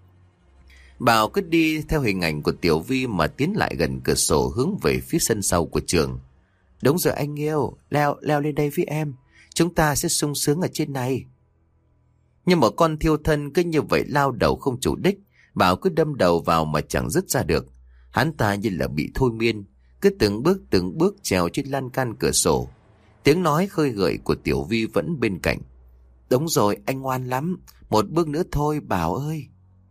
[SPEAKER 1] Bảo cứ đi theo hình ảnh của Tiểu Vi mà tiến lại gần cửa sổ hướng về phía sân sau của trường. Đúng rồi anh yêu, leo leo lên đây với em, chúng ta sẽ sung sướng ở trên này. Nhưng một con thiêu thân cứ như vậy lao đầu không chủ đích. Bảo cứ đâm đầu vào mà chẳng dứt ra được. Hắn ta như là bị thôi miên, cứ từng bước từng bước trèo trên lan can cửa sổ. Tiếng nói khơi gợi của Tiểu Vi vẫn bên cạnh: đúng rồi, anh ngoan lắm, một bước nữa thôi Bảo ơi.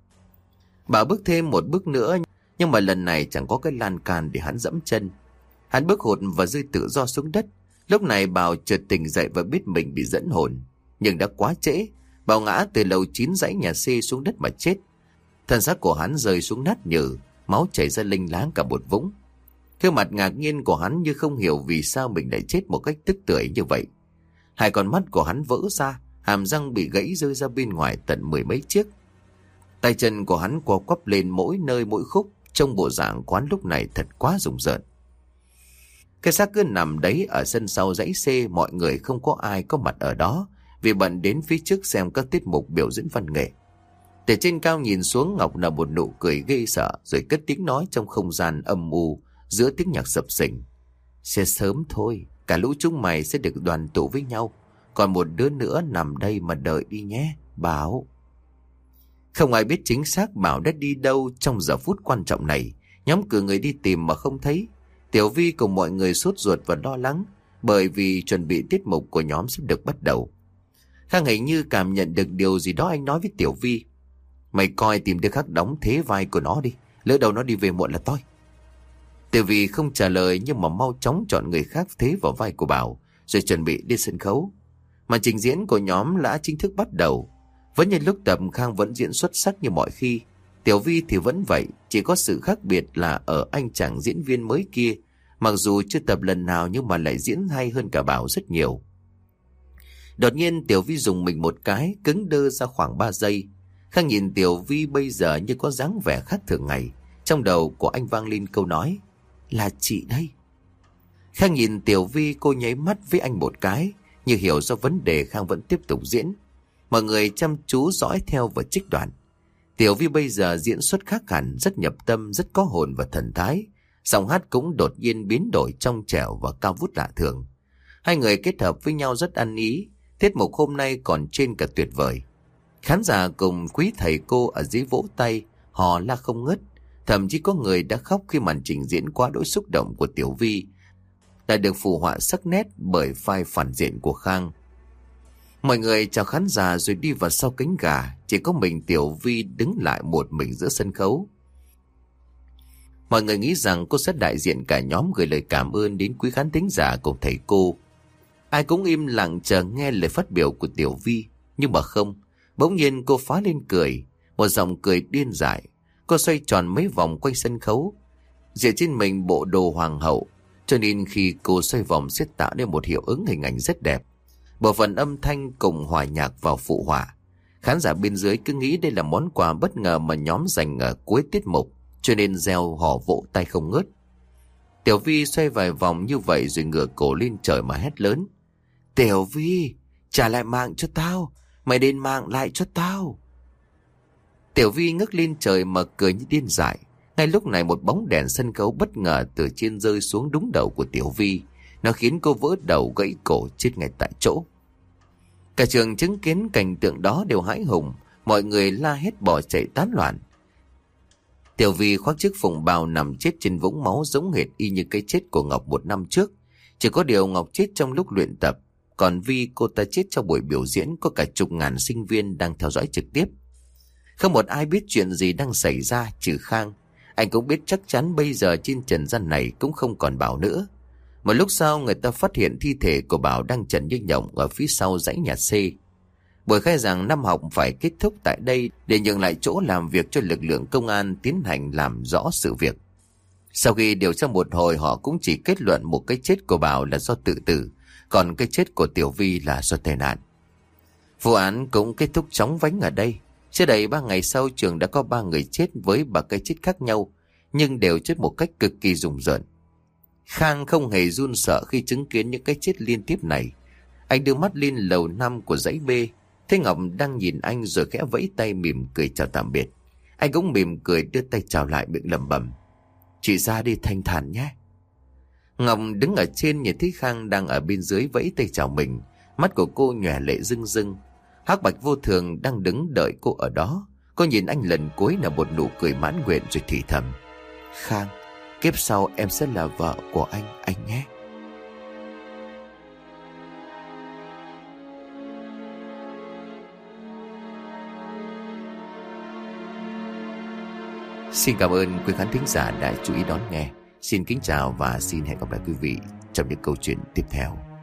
[SPEAKER 1] Bảo bước thêm một bước nữa, nhưng mà lần này chẳng có cái lan can để hắn dẫm chân. Hắn bước hụt và rơi tự do xuống đất. Lúc này Bảo chợt tỉnh dậy và biết mình bị dẫn hồn. Nhưng đã quá trễ. Bảo ngã từ lầu chín dãy nhà C xuống đất mà chết. Thân xác của hắn rơi xuống nát nhừ, máu chảy ra linh láng cả một vũng. Cái mặt ngạc nhiên của hắn như không hiểu vì sao mình lại chết một cách tức tưởi như vậy. Hai con mắt của hắn vỡ ra, hàm răng bị gãy rơi ra bên ngoài tận mười mấy chiếc. Tay chân của hắn co quắp lên mỗi nơi mỗi khúc, trông bộ dạng quán lúc này thật quá rùng rợn. Cái xác cứ nằm đấy ở sân sau dãy C, mọi người không có ai có mặt ở đó, vì bận đến phía trước xem các tiết mục biểu diễn văn nghệ. Từ trên cao nhìn xuống, Ngọc nở một nụ cười ghê sợ, rồi cất tiếng nói trong không gian âm u giữa tiếng nhạc sập sình: sẽ sớm thôi, cả lũ chúng mày sẽ được đoàn tụ với nhau, còn một đứa nữa nằm đây mà đợi đi nhé, Bảo. Không ai biết chính xác Bảo đã đi đâu trong giờ phút quan trọng này. Nhóm cử người đi tìm mà không thấy. Tiểu Vi cùng mọi người sốt ruột và lo lắng, bởi vì chuẩn bị tiết mục của nhóm sắp được bắt đầu. Khang hình như cảm nhận được điều gì đó, anh nói với Tiểu Vi: mày coi tìm đứa khác đóng thế vai của nó đi, lỡ đầu nó đi về muộn là toi. Tiểu Vi không trả lời, nhưng mà mau chóng chọn người khác thế vào vai của Bảo, rồi chuẩn bị đi sân khấu. Màn trình diễn của nhóm đã chính thức bắt đầu. Vẫn như lúc tập, Khang vẫn diễn xuất sắc như mọi khi. Tiểu Vi thì vẫn vậy, chỉ có sự khác biệt là ở anh chàng diễn viên mới kia. Mặc dù chưa tập lần nào nhưng mà lại diễn hay hơn cả Bảo rất nhiều. Đột nhiên Tiểu Vi dùng mình một cái, cứng đơ ra khoảng ba giây. Khang nhìn Tiểu Vi bây giờ như có dáng vẻ khác thường ngày. Trong đầu của anh vang lên câu nói: là chị đây. Khang nhìn Tiểu Vi, cô nháy mắt với anh một cái, như hiểu ra vấn đề. Khang vẫn tiếp tục diễn. Mọi người chăm chú dõi theo và trích đoạn. Tiểu Vi bây giờ diễn xuất khác hẳn, rất nhập tâm, rất có hồn và thần thái. Giọng hát cũng đột nhiên biến đổi trong trẻo và cao vút lạ thường. Hai người kết hợp với nhau rất ăn ý. Tiết mục hôm nay còn trên cả tuyệt vời. Khán giả cùng quý thầy cô ở dưới vỗ tay, hò la không ngớt. Thậm chí có người đã khóc khi màn trình diễn quá đỗi xúc động của Tiểu Vi đã được phù họa sắc nét bởi vai phản diện của Khang. Mọi người chào khán giả rồi đi vào sau cánh gà, chỉ có mình Tiểu Vi đứng lại một mình giữa sân khấu. Mọi người nghĩ rằng cô sẽ đại diện cả nhóm gửi lời cảm ơn đến quý khán thính giả cùng thầy cô. Ai cũng im lặng chờ nghe lời phát biểu của Tiểu Vi, nhưng mà không, bỗng nhiên cô phá lên cười, một giọng cười điên dại. Cô xoay tròn mấy vòng quanh sân khấu, diện trên mình bộ đồ hoàng hậu, cho nên khi cô xoay vòng sẽ tạo nên một hiệu ứng hình ảnh rất đẹp. Bộ phận âm thanh cùng hòa nhạc vào phụ họa. Khán giả bên dưới cứ nghĩ đây là món quà bất ngờ mà nhóm dành ở cuối tiết mục, cho nên reo hò vỗ tay không ngớt. Tiểu Vi xoay vài vòng như vậy rồi ngửa cổ lên trời mà hét lớn: Tiểu Vi, trả lại mạng cho tao, mày đền mạng lại cho tao. Tiểu Vi ngước lên trời mà cười như điên dại. Ngay lúc này một bóng đèn sân khấu bất ngờ từ trên rơi xuống đúng đầu của Tiểu Vi. Nó khiến cô vỡ đầu gãy cổ chết ngay tại chỗ. Cả trường chứng kiến cảnh tượng đó đều hãi hùng, mọi người la hét bỏ chạy tán loạn. Tiểu Vi khoác chiếc phùng bào nằm chết trên vũng máu giống hệt y như cái chết của Ngọc một năm trước. Chỉ có điều Ngọc chết trong lúc luyện tập, còn Vi cô ta chết trong buổi biểu diễn có cả chục ngàn sinh viên đang theo dõi trực tiếp. Không một ai biết chuyện gì đang xảy ra trừ Khang. Anh cũng biết chắc chắn bây giờ trên trần gian này cũng không còn Bảo nữa. Một lúc sau người ta phát hiện thi thể của Bảo đang trần như nhộng ở phía sau dãy nhà C. Buổi khai giảng năm học phải kết thúc tại đây để nhường lại chỗ làm việc cho lực lượng công an tiến hành làm rõ sự việc. Sau khi điều tra một hồi, họ cũng chỉ kết luận một cái chết của Bảo là do tự tử, còn cái chết của Tiểu Vi là do tai nạn. Vụ án cũng kết thúc chóng vánh ở đây. Chưa đầy ba ngày sau, trường đã có ba người chết với ba cái chết khác nhau, nhưng đều chết một cách cực kỳ rùng rợn. Khang không hề run sợ khi chứng kiến những cái chết liên tiếp này. Anh đưa mắt lên lầu năm của dãy B, thấy Ngọc đang nhìn anh rồi khẽ vẫy tay mỉm cười chào tạm biệt. Anh cũng mỉm cười đưa tay chào lại, miệng lẩm bẩm: Chị ra đi thanh thản nhé. Ngọc đứng ở trên nhìn thấy Khang đang ở bên dưới vẫy tay chào mình, mắt của cô nhòe lệ rưng rưng. Hắc Bạch Vô Thường đang đứng đợi cô ở đó. Cô nhìn anh lần cuối là một nụ cười mãn nguyện rồi thì thầm: Khang, kiếp sau em sẽ là vợ của anh, anh nhé. Xin cảm ơn quý khán thính giả đã chú ý đón nghe. Xin kính chào và xin hẹn gặp lại quý vị trong những câu chuyện tiếp theo.